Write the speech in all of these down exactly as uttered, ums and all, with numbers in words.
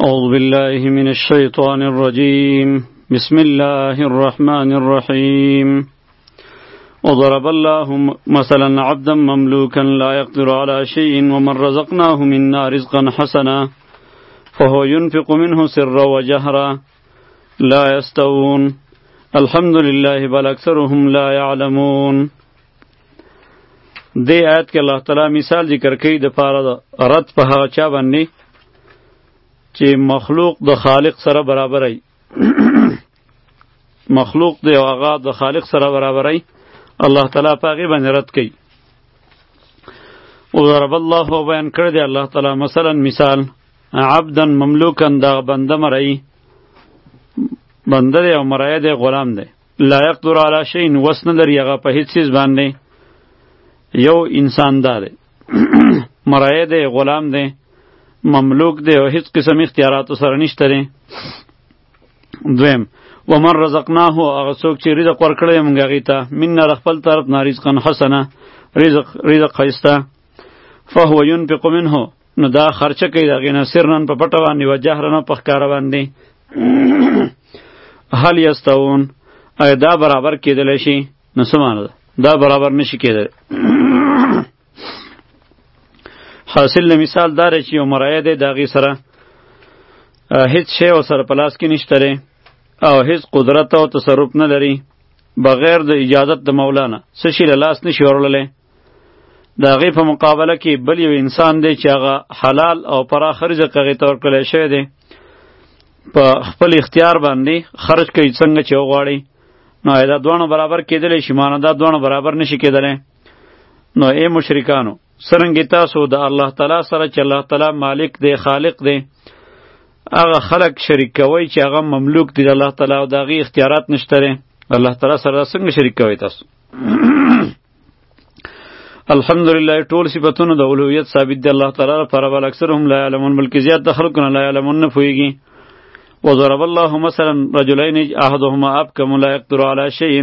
أعوذ بالله من الشيطان الرجيم بسم الله الرحمن الرحيم وضرب الله مثلا عبدا مملوكا لا يقدر على شيء ومن رزقناه منا رزقا حسنا فهو ينفق منه سرا وجهرا لا يستوون الحمد لله بل أكثرهم لا يعلمون. دې آیت کې الله تعالی مثال ذکر کوي د پاره د رد په هغه چا باندې چې مخلوق د خالق سره برابرای مخلوق دی او هغه د خالق سره برابرای الله تعالی په هغې باندې رد کوي. وضرب الله بیان کړی دی الله تعالی مثلا مثال عبدا مملوکا دا بنده مرئی بنده دی او مرئی دی غلام دی لا یقدر علی شیء وس نه لري هغه په هیڅ چیز باندې یو انسان دا دی مرئی دی غلام دی مملوک دی او هیڅ قسم اختیاراتو سره نشته دی. دویم ومن رزقناه هغه څوک چې رزق ورکړی موږ هغې ته منا د خپل طرف نه رزقا حسنه رزق رزق ښایسته فهو ينفق منه نو دا خرچه کوي د هغې نه سرا په پټه باندې و جهرا په ښکاره باندې. هل یستوون آیا دا برابر کېدلی شي؟ نو څه معنی ده؟ دا برابر نشي کېدلی. حاصل مثال دا دی چې یو مرایه دی د هغې سره هیڅ شی ورسره په لاس کې نشته دی او هیڅ قدرت او تصرف نه لري بغیر د اجازت د مولا نه څه شي له لاس نشي وړلی. د هغې په مقابله کې بل یو انسان دی چې هغه حلال او پراخه رزق هغې ته ورکړی شوی دی په خپل اختیار باندې خرج کوي څنګه چې وغواړي. نو آیا دا دواړه برابر کېدلی شي؟ مانه دا دواړه برابر نشي کېدلی. نو ای مشرکانو څرنګې تاسو د الله تعالی سره چې الله تعالی مالک دی خالق دی هغه خلق شریک کوئ چې هغه مملوک دی د الله تعالی او د هغې اختیارات نشته دی الله تعالی سره څنګه شریک کوئ تاسو؟ الحمدلله ټول صفتونه د اولویت ثابت دی الله تعالی لپاره بل اکثرهم لا یعلمون بلکې زیات د خلکو نه لا یعلمون نه پوهېږي. وضرب الله مثلا رجلین احدهما ابکم لا یقدر علی شیء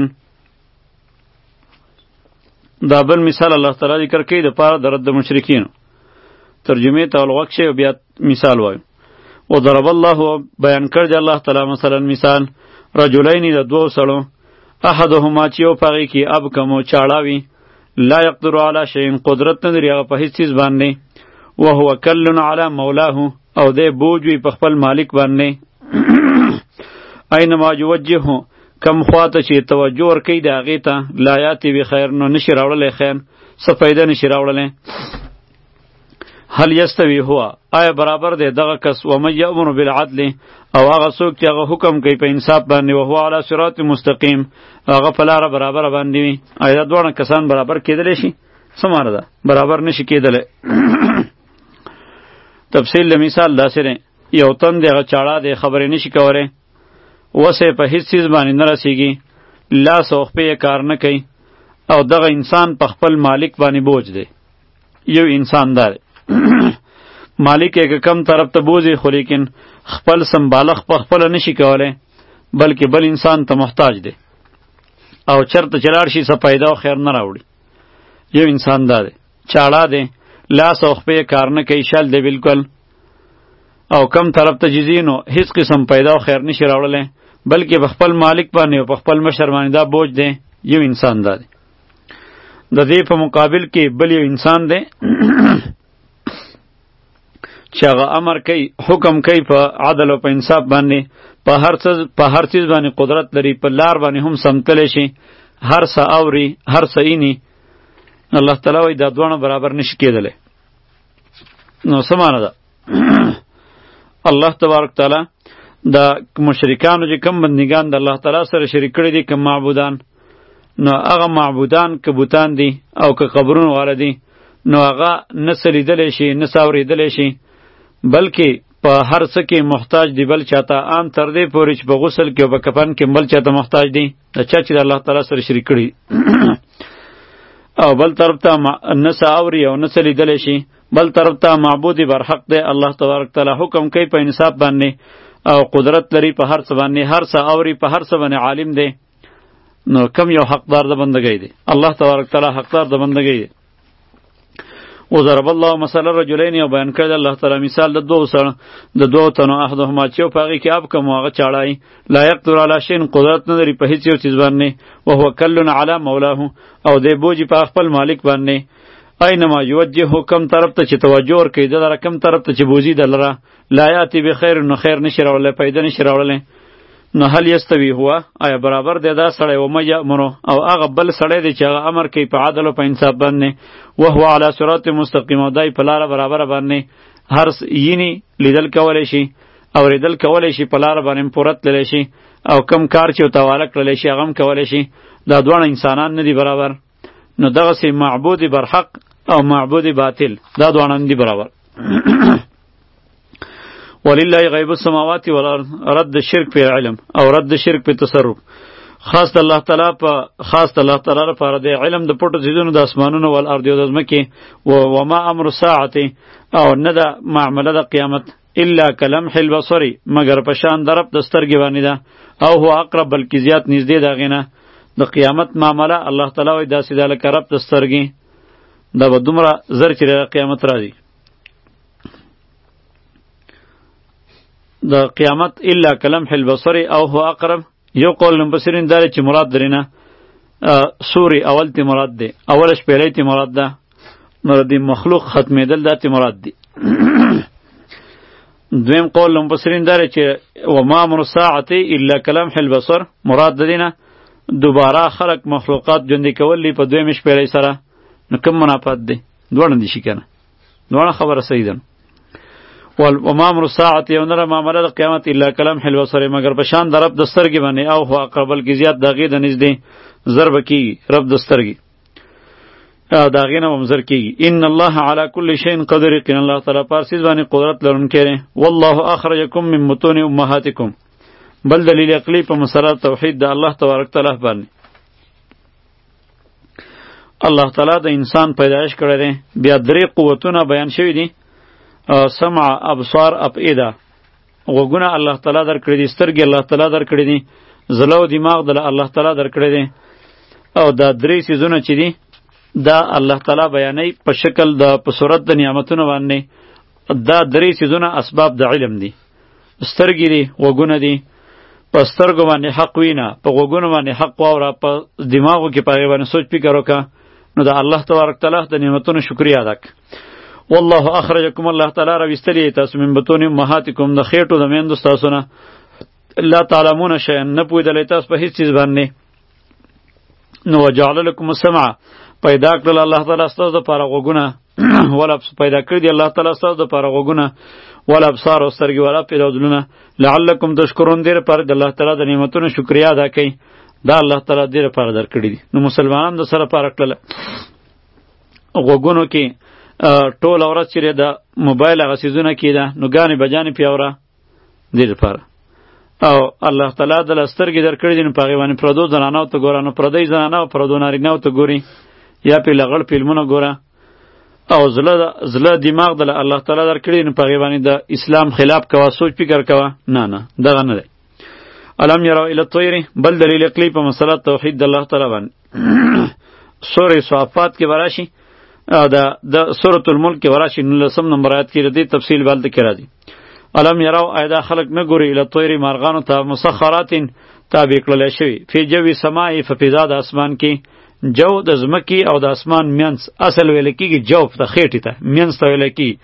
دا بل مثال الله تعالی ذکر کوي د پاره د رد مشرکینو. ترجمه ته ولغوږ شئ او بیا مثال وایو. وضرب الله بیان کړ دی الله تعالی مثلا مثال رجلین د دوو سړو احدهما چې یو په هغې کې ابکم و چاړه لا یقدر علی شیء قدرت نه لري هغه په هیڅ چیز باندې وهو کل علی مولاه او دی بوج وي په خپل مالک باندې. اینما یوجهه کم خواته چې توجه ورکوي د هغې ته لا یاتي بخیر نو نشي راوړلی خیر څه فایده نشي راوړلی. هل یستوي هو آیا برابر دی دغه کس ومن یأمر بالعدل او هغه څوک چې هغه حکم کوي په انصاف باندې وهو علی صراط مستقیم هغه په لاره برابره باندې وي آیا دا دواړه کسان برابر کېدلی شي؟ څه معنی ده؟ برابر نشي کېدلی. تفصیل له مثال داسې دی یو تن دی هغه چاړه دی خبرې نشي کولی وسه په هیڅ چیز باندې نه رسیږي لاس او خپې یې کار نه کوي او دغه انسان په خپل مالک باندې بوج دی. یو انسان دا دی مالک یې که کم طرف ته بوځي خو لیکن خپل سمبالښ په خپله نشي کولی بلکې بل انسان ته محتاج دی او چرته چې لاړ شي څه پیدا او خیر نه راوړي. یو انسان دا دی چاړه دی لاس او خپې یې کار نه کوي شل دی بلکل او کم طرف ته جزي نو هیڅ قسم پیدا او خیر نشي راوړلی بلکې په خپل مالک باندې او په خپل مشر باندې دا بوج دی. یو انسان دا دی. د دې په مقابل کې بل یو انسان دی چې هغه امر کوي حکم کوي په عدل او په انصاف باندې په هر څه په هر چیز باندې قدرت لري په لار باندې هم سمتلی شي هر څه اوري هر څه اینی. الله تعالی وایي دا دواړه برابر نشي کېدلی. نو څه معنی ده؟ الله تبارک تعالی د مشرکانو چې کم بندگان د الله تعالی سره شریک کړي دي کم معبودان نو هغه معبودان که بوتان دي او که قبرونه والا دي نو هغه نه څه لیدلی شي نه څه اورېدلی شي بلکې په هر څه کې محتاج دی بل چاته عام تر دې پورې چې په غسل کې او په کفن کې بل چاته محتاج دی د چا چې د الله تعالی سره شریک کړي او بل طرف ته نه څه اوري او نه څه لیدلی شي بل طرف ته معبود برحق دی الله تبارک تعالی حکم کوي په انصاف باندې او قدرت لري په هر څه باندې هر څه اوري په هر څه باندې عالم دی. نو کم یو حقدار د بندګۍ دی؟ الله تبارک تعالی حقدار د بندګۍ دی. وضرب الله مثلا رجلین او بیان کړی الله تعالی مثال د دوه سره د دوه تنو احدهما چې په هغه کې اب کوم هغه چاړای لا یقدر علی شیء قدرت نه لري په هیڅ یو چیز باندې او هو کلن علی مولاه او د بوجي په خپل مالک باندې اینما یوجه کم طرف ته چې توجه ور کوي د رقم طرف ته چې بوزي دلره لا یاتی بخیر نو خیر نشي راولې پیدا نشي راولې نو هل یستوی هو آیا برابر دی دا سړی و مې یامرو او هغه بل سړی دی چې هغه امر کوي په عدل او په انصاف باندې و هو علی صراط مستقیم او دای په لار برابر باندې هر یینی لیدل کولای شي او ریدل کولای شي په لار باندې پورت للی شي او کم کار چې تواله کړلی شي هغه هم کولی شي دا دواړه انسانان نه دي برابر نو دغسې معبود برحق او معبود باطل دا دواړه نه دي برابر ولله غیب السماوات والارض رد شرک په علم او رد شرک په تصرف خاص د الله تعالی په خاص د الله تعالی لپاره د علم د پټو چیزونو د اسمانونو ول ارض او د ځمکې و وما امر الساعه او نه د معامله د قیامت الا کلمح البصر مگر په شان درب د سترګې باندې ده او هو اقرب بلکې زیات نږدې ده غینه د قیامت معامله الله تعالی وایي داسې ده لکه رب د سترګې دا به دومره زر چې قیامت راځي د قیامت الا کلمح البصر او هو اقرب یو قول مفسرین داره چې مراد درینه سوری اول تی مراد دی اولش پیلی تی مراد ده نو دی مخلوق ختمیدل ده تی مراد دی دویم قول مفسرین داره چې وما امر الساعه الا کلمح البصر مراد دینه دوباره خلق مخلوقات ژوندي کول لی په دویمش پیلی سره نو کوم منافات دی دوړن دي شي کنه دوړه خبره صحیح ده وما امر الساعه یو نره معامله د قیامت الا کلمح البصر مگر په شان د رب د سترګې باندې او هو اقرب بلکې زیات دغې د نږدې ضرب کیږي رب د سترګې دا غینه ومزر کیږي ان الله على كل شيء قدير ان الله تعالی پارسیز باندې قدرت لرونکی دی والله اخرجکم من بطون امهاتکم بل دلیل عقلی په مسله توحید د الله تبارک تعالی باندې الله تعالی د انسان پیدایش کړی دی بیا درې قوتونه بیان شوی دي سمع ابصار افئده غوږونه الله تعالی درکړي دي سترګې الله تعالی درکړي دي زړه او دماغ د الله تعالی درکړي دي او دا درې سيزونه چې دي دا الله تعالی بیانوي په شکل د په صورت د نعمتونو باندې دا درې سيزونه اسباب د علم دي سترګې دي غوږونه دي په سترګو باندې حق وینا په غوږونو باندې حق واوره په دماغو کې په هغې باندې سوچ فکر وکړه نو د الله تبارک تعالی د نعمتونو شکریا ادا کړه والله اخرجکم الله تعالی را وستلی تاسو من بطون امهاتکم د خېټو د میندو تاسو نه لا تعلمون شیئا نه پوهېدلی تاسو په هیڅ چیز باندې نو وجعل لکم السمع پیدا کړل الله تعالی ستاسو دپاره غوږونه ولا پیدا کړي دي الله تعالی ستاسو دپاره غوږونه ولا ابصار او سترګې ولا پیدادلونه لعلکم تشکرون دې لپاره د الله تعالی د نعمتونو شکریا ادا کوئ دا الله تعالی دې لپاره درکړي دي نو مسلمانان د سره پاره کړله غوږونو کې ټول ورځ چې د موبایل هغه څیزونه کېده نو ګانې بجانې پیاوره دې لپاره او الله تعالی د سترګې درکړي دي نو په هغې باندې پردو زنانو ته ګوره نو پردی زنانه او پردو نارینهو ته ګوري یا پې لغړ فلمونه ګوره او زړه زړه دماغ د الله تعالی درکړي نو په هغې باندې د اسلام خلاف کوه سوچ فکر کوه نه نه دغه نه دی الم یرو الی الطیر بل دلیل عقلی په مسله توحید د الله تعالی باندې سورې صافات کې به راشي دا د سورۃ الملک کې وراشي نولسم نمبر آیت کې د تفصیل بلته کې راځي الم یرو ایدا خلق نه ګوري الی الطیر مارغانو ته مسخرات تابع کړل شوی فی جوی سماء ففضا د اسمان کې جو د زمکی او د اسمان مینس اصل ویل کېږي جوف د خېټې ته مینس ته ویل کېږي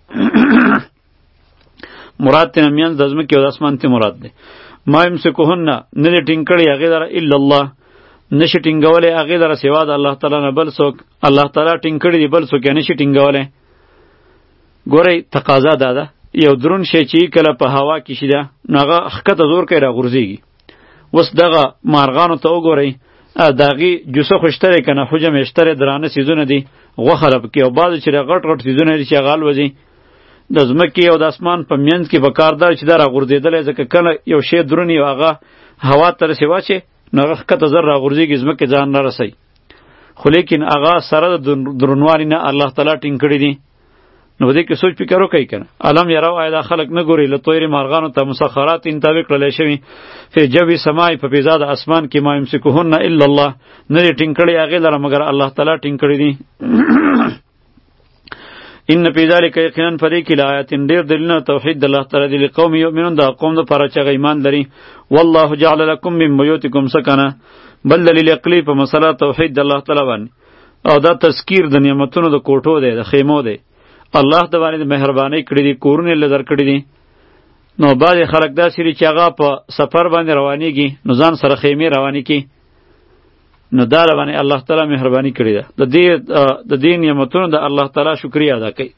مراد تنه مینس د زمکی او د اسمان ته مراد دی ما یمسکهن نه دې ټینګ کړی هغې لره الا الله نشي ټینګولی هغې لره سوا د الله تعالی نه بل څوک الله تعالی ټینګ کړي دي بل څوک یې نشي ټینګولی ګورئ تقاضا دا ده یو درون شی چې کله په هوا کې شي ده نو هغه ښکته زور کوي راغورځېږي اوس دغه مارغانو ته وګورئ د هغې جوسه خو شته دی که نه حجم یې شته دی درانه څیزونه دي غوښه ده پکې او بعضې چې غټ غټ څیزونه دي چې هغه الوځي د ځمکې او د اسمان په منځ کې به کار دا چې دا راغورځېدلی ځکه کله یو شی درون یو هغه هوا ته رسې واچې نو هغه ښکته زر راغورځېږي ځمکې ځان نه رسوي خو لیکن هغه سره د درونوالي نه الله تعالی ټینګ کړي دي نو په دې کې سوچ فکر وکړئ که نه الم یرو آیا دا خلک نه ګوري له طیر مارغانو ته مسخرات تابع کړلی شوي فی جوی سماء په فضا د اسمان کې ما یمسکهن الا الله نه دې ټینګ کړی هغې لره مګر الله تعالی ټینګ کړي دي ان فی ذلک یقینا پدې کې لآیات ډېر دلیلونه توحید د الله تعالی دی لقوم یؤمنون دا قوم د پاره چې ایمان لري. والله جعل لكم من بيوتكم سکنا بل دلیل عقلی په مسله توحید د الله تعالی باندې او دا تذکیر د نعمتونو د کوټو دی د خیمو دی. الله د باندې مهرباني کړې دي کورونه لدر کړې دي. نو بعض خلک داسې دي چې هغه په سفر باندې روانېږي نو ځان سره خیمې روانې کی نو دا باندې الله تعالی مهرباني کړې ده. د دې د دې نعمتونو د الله تعالی شکریا ادا کړئ.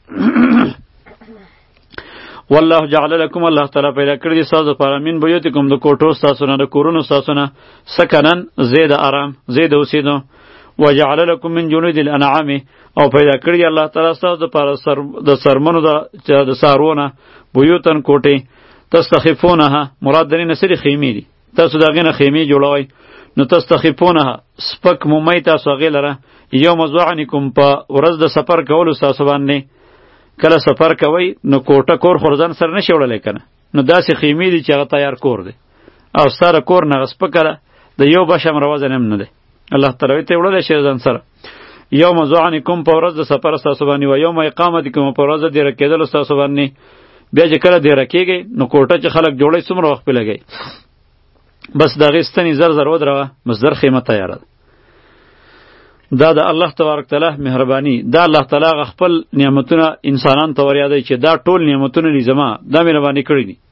والله جعل لكم الله تعالی پیدا کړی دي تاسو لپاره من بیوتکم د کوټو تاسو نه د کورونو تاسو نه سکنن زید آرام زید اوسیدو. وجعل لكم من جنود الانعام او پیدا کړی الله تعالی تاسو لپاره سر د سرمنو د د سارونه بیوتن کوټې تستخفونها مراد درې نسری خیمې دي تاسو دغه نه خیمې جوړوي نو تستخفونها سپک مومي تاسو غیلره یوم ذعنکم په ورځ د سفر کولو تاسو باندې کله سفر کوي نو کوټه کور خورځن سره نشي وړلای کنه نو داسې خیمې دي چې هغه تیار کور دی او سره کور نه سپکره د یو بشم روزن هم نه دی الله تعالی ته وړل شي ځان سره یوم ذعنکم په ورځ د سفر تاسو باندې و یوم اقامتکم په ورځ د رکیدل تاسو باندې بیا چې کله دی رکیږي نو کوټه چې خلک جوړي څومره وخت په لګي بس دا غستنی زر زر ودروا مصدر خیمه تیار ده. دا د الله تبارک تعالی مهربانی دا الله تعالی خپل نعمتونه انسانان ته وريادي چې دا ټول نعمتونه نظام دا مهرباني کړی دي.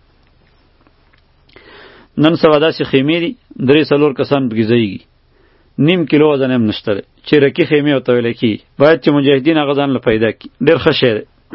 نن سبا داسې خیمې دي درې څلور کسان بګیځيږي نیم کیلو وزن هم نشته چې رکی خیمه او تویل کی باید چې مجاهدین غزان له پیدا کی ډیر ښه شی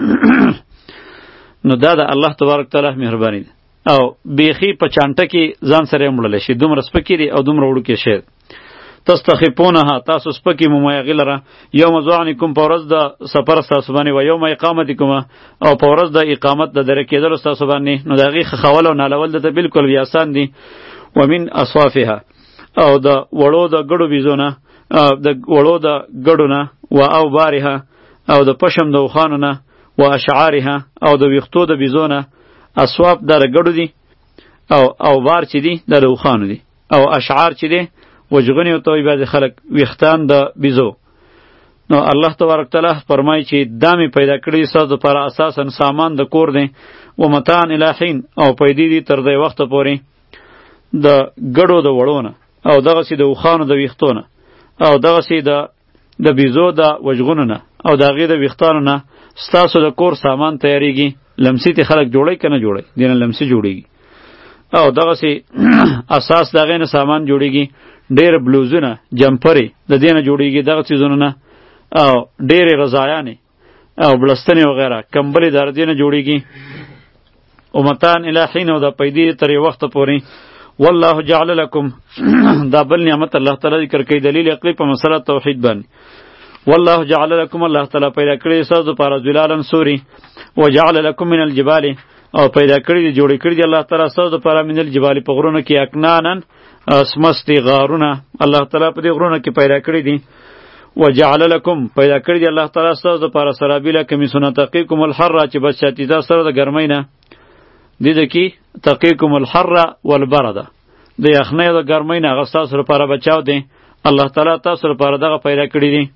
نو دا د الله تبارک تعالی مهربانی ده او بیخی په چانټه کې ځان سره مړل شي دومره سپکی دي او دومره وړو کې شی تستخفونها تاسو سپکی ممایغی لره یوم ذعنکم په ورځ د سفر تاسو باندې و یوم اقامتکم او په ورځ د اقامت د درکېدل تاسو باندې نو دغه خول او نالول د بالکل ویاسان دي. ومن اصوافها او د وړو د ګړو بيزونه د وړو د ګړونه و او بارها او د پشم د وخانونه و اشعارها او د ویختو د بيزونه اصواف در ګړو دي او او بار چي دي د وخانو دي او اشعار چي دي وجغنی او توي بعض خلک ویختان د بيزو. نو الله تبارک تعالی فرمایي چې دامي پیدا کړی ساز پر اساسا سامان د کور دی و متان الہین او پیدا دي تر دې وخت پورې د ګړو د وړونه او دغه سي د وخانو د ویختونه او دغه سي د د بيزو د وجغونونه او دغه د ویختانو نه ستاسو د کور سامان تیاریږي لمسی ته خلک جوړی کنه جوړی دینه لمسی جوړیږي او دغه سي اساس دغه نه سامان جوړیږي ډیر بلوزونه جمپری د دینه جوړیږي دغه چیزونه نه او ډیر رضایانه او بلستنی وغیرہ کمبلی در دینه جوړیږي او متان الہین او د پیدې تر وخت پورې. والله جعل لكم دا بل نعمت الله تعالی ذکر کوي دلیل عقلی په مسله توحید باندې. والله جعل لكم الله تعالی پیدا کړی تاسو لپاره ذلالن سوري وجعل لكم من الجبال او پیدا کړی دی جوړی کړی دی الله تعالی تاسو لپاره من الجبال په غرونو کې اکنانن اسمستی غارونه الله تعالی په دې غرونو کې پیدا کړی دی. وجعل لكم پیدا کړی دی الله تعالی تاسو لپاره سرابیل کمی سنت تقیکم الحر چې بچ شاتې دا سره د ګرمۍ نه دې د کی تقیکم الحر والبرد د یخنۍ د ګرمۍ نه غستا سره لپاره بچاو دی الله تعالی تاسو لپاره دغه پیدا کړی دی.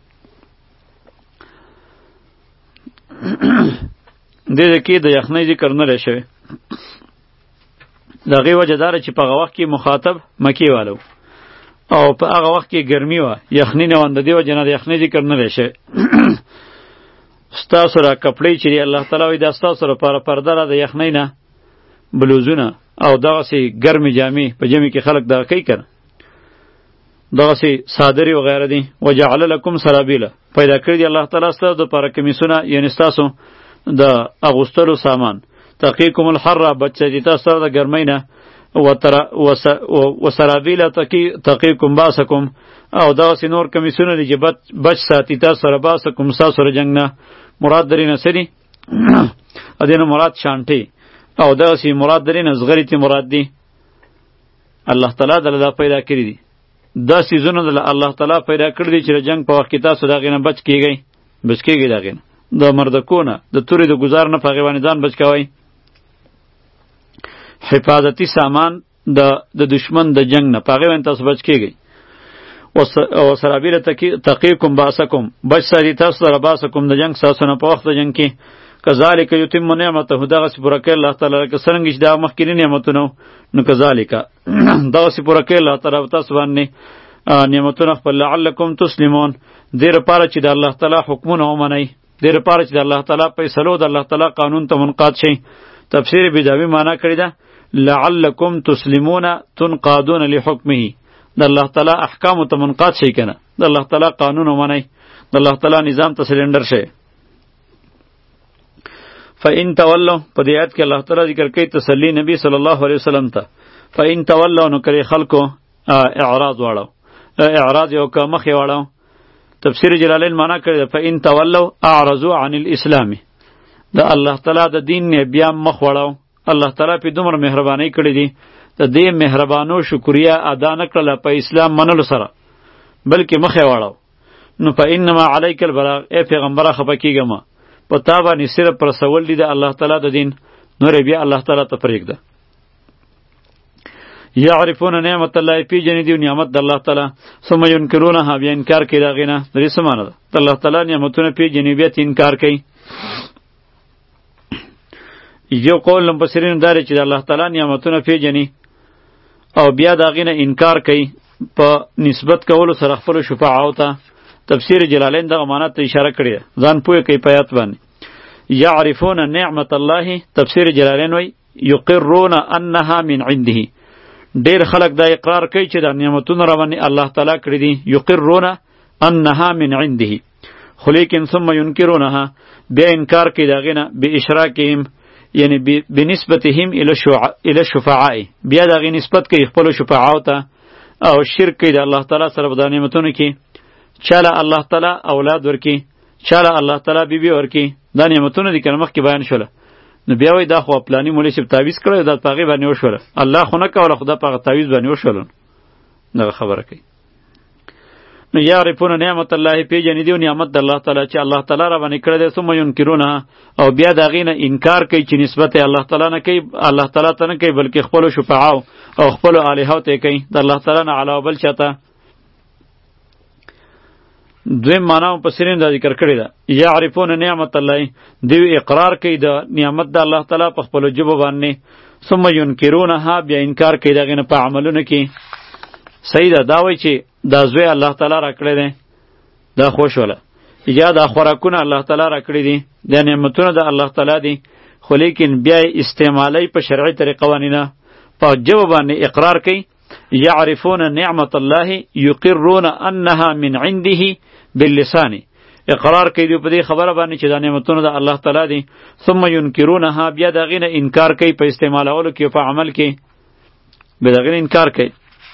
دې د کی د یخنۍ ذکر نه لشي دغه وجه دار چې په هغه وخت کې مخاطب مکی والو او په هغه وخت کې ګرمي و یخنی نه وند دی و جنا د یخنی ذکر نه لشي ستاسو را کپړې چې الله تعالی وي د ستاسو لپاره پرده را د یخنی نه بلوزونه او دغه سي ګرمي جامې په جمع کې خلک دا کوي کنه دغه سي صادری و غیره دي. وجعل لكم سرابیل پیدا کړی دی الله تعالی ستاسو لپاره کمیسونه یعنی ستاسو د اغوستلو سامان تقیکم الحر بچی تاسو د ګرمۍ نه و سرابیل تقیکم باسکم او دغه سي نور کمیسونه دي چې بچ ساتي تاسو سره باسکم تاسو سره جنگ نه مراد درینه سری ادینه مراد شانټي او دغه سي مراد درینه زغری تی مراد دی الله تعالی دلته پیدا کړی دي دا سيزونه د الله تعالی پیدا کړی دي چې جنگ په وخت کې تاسو دغه نه بچ کیږئ بچ کیږئ دغه د مردکونه د توري د گزار نه پغه باندې ځان بچ کوي حفاظتی سامان د د دشمن د جنگ نه پغه باندې تاسو بچ کیږئ. و سرابیل تقیکم باسکم بچ ساتي تاسو سره باسکم د جنگ ساسونه په وخت د جنگ کې کذالک یتم نعمته دغه پوره کوي الله تعالی لکه څنګه چې دا مخکینی نعمتونه نو کذالک دغه پوره کوي الله تعالی تاسو باندې نعمتونه خپل لعلکم تسلمون دیر پاره چې د الله تعالی حکمونه ومنئ دیر پاره چې د الله تعالی فیصلو د الله تعالی قانون ته منقاد شئ تفسیر بیداوی معنا کړی ده لعلکم تسلمون تنقادون لحکمه د الله تعالی احکام ته منقاد شئ کنه د الله تعالی قانون ومنئ د الله تعالی نظام ته سرندر شئ فإن تولوا په دې آیت کې الله تعالی ذکر کوي تسلی نبی صلی الله علیه وسلم ته فإن تولوا نو کړي خلکو اعراض واړو اعراض یو که مخې واړو تفسیر جلالین معنا کړی فإن تولوا اعرضوا عن الاسلام د الله تعالی د دین نه بیا مخ واړو الله تعالی په دومره مهرباني کړې دي د دې مهربانو شکریا ادا نه کړله په اسلام منلو سره بلکې مخې واړو نو فإنما علیک البلاغ ای پیغمبره خفه کیږه ما په تا باندې صرف پر سوال دي د الله تعالی د دین نور بیا الله تعالی ته پرېږده یعرفون نعمت الله پی جن دی نعمت د الله تعالی ثم ينکرونها بیا انکار کوي دا غینه درې سمانه ده د الله تعالی نعمتونه پی جن بیا انکار کوي یو قول مفسرین داري چې د الله تعالی نعمتونه پی جن او بیا دا غینه انکار کوي په نسبت کولو سره خپل شفاعت ته تفسیر جلالین دغه معنا ته اشاره کړی ځان پوهه کوي پیات باندې یعرفون نعمت الله تفسیر جلالین وی یقرون انها من عنده ډیر خلک دا اقرار کوي چې دا نعمتونه رواني الله تعالی کړی دي یقرون انها من عنده خو لیکن ثم ينکرونها بیا انکار کوي دا غینه به اشراکهم یعنی بنسبتهم الى الشفعاء بیا دا غی نسبت کوي خپل شفاعت ته او شرک کوي د الله تعالی سره په نعمتونو کې چاله الله تعالی اولاد ورکی چاله الله تعالی بیبي ورکی دا نعمتونه دي کنه مخکې بیان شوله نو بیا وای دا خو پلانی مولوی شپ تعویز کړی دا پاغي باندې وشوله الله خو نه کوله خدا پاغه تعویز باندې وشوله دا خبره کوي نو یعرفون نعمت الله پی جن دی نعمت د الله تعالی چې الله تعالی را باندې کړی دی ثم ينکرونه او بیا دا غینه انکار کوي چې نسبت الله تعالی نه کوي الله تعالی ته نه کوي بلکې خپل شفاعت او خپل الها ته کوي د الله تعالی نه علاوه بل چاته دویم معنا په سرین دا ذکر کړی ده یعرفون نعمت الله دی اقرار کوي د نعمت د الله تعالی په خپل جبه باندې ثم ينکرونها بیا انکار کوي دغه نه په عملونه کې صحیح ده دا وایي چې دا زوی الله تعالی را کړی دی دا خوش ولا یا دا خوراکونه الله تعالی را کړی دي د نعمتونو د الله تعالی دي خو لیکن بیا استعمالی په شرعي طریقه باندې نه په جبه باندې اقرار کوي یعرفون نعمت الله یقرون انها من عنده باللسان اقرار کوي په دې خبره باندې چې دا نعمتونه د الله تعالی دي ثم ينکرونها بیا دغه نه انکار کوي په استعمالولو کې په عمل کې به دغه انکار کوي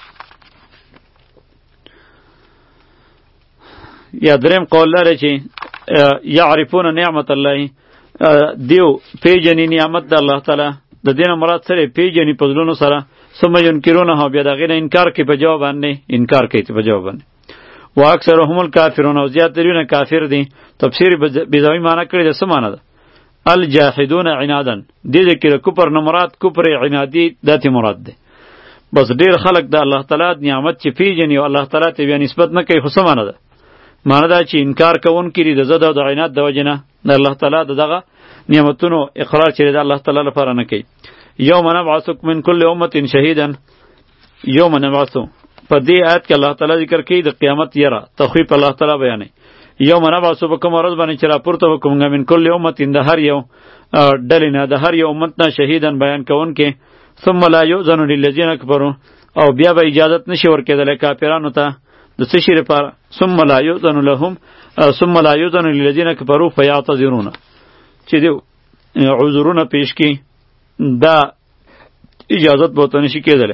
یا دریم قول لري چې یعرفون نعمت الله دیو پیجنی نعمت د الله تعالی د دین مراد سره پیجنی په ځلونو سره ثم ينکرونها بیا دغه نه انکار کوي په جواب باندې انکار کوي په جواب باندې واکثرهم الکافرون او زیات درونه کافر دي تفسیر بیزاوی معنی کړی د سمانه ده الجاحدون عنادا دې ذکر کفر نه مراد کفر عنادی دته مراد ده بس ډیر خلک د الله تعالی نعمت چې پیجنی او الله تعالی ته بیا نسبت نه کوي خو سمانه ده معنی دا چې انکار کوون کړي د زده او د عناد د وجنه د الله تعالی دغه نعمتونو اقرار چې د الله تعالی لپاره نه کوي یوم نبعثک من کل امه شهیدا یوم نبعثو په دې آیت کې الله تعالی ذکر کوي د قیامت یره تخویف الله تعالی بیانوي یوم نبعثو په کوم ورځ باندې چې راپورته وکوم من کل امه د هر یو ډلې نه د هر یو امت نه شهیدا بیان کوون کې ثم لا یؤذن للذین کفروا او بیا به اجازت نشي ورکېدل کافرانو ته د څه شي لپاره ثم لا یؤذن لهم ثم لا یؤذن للذین کفروا فیعتذرون چې دی عذرونه پیش کی دا اجازت بوته نشي کېدلی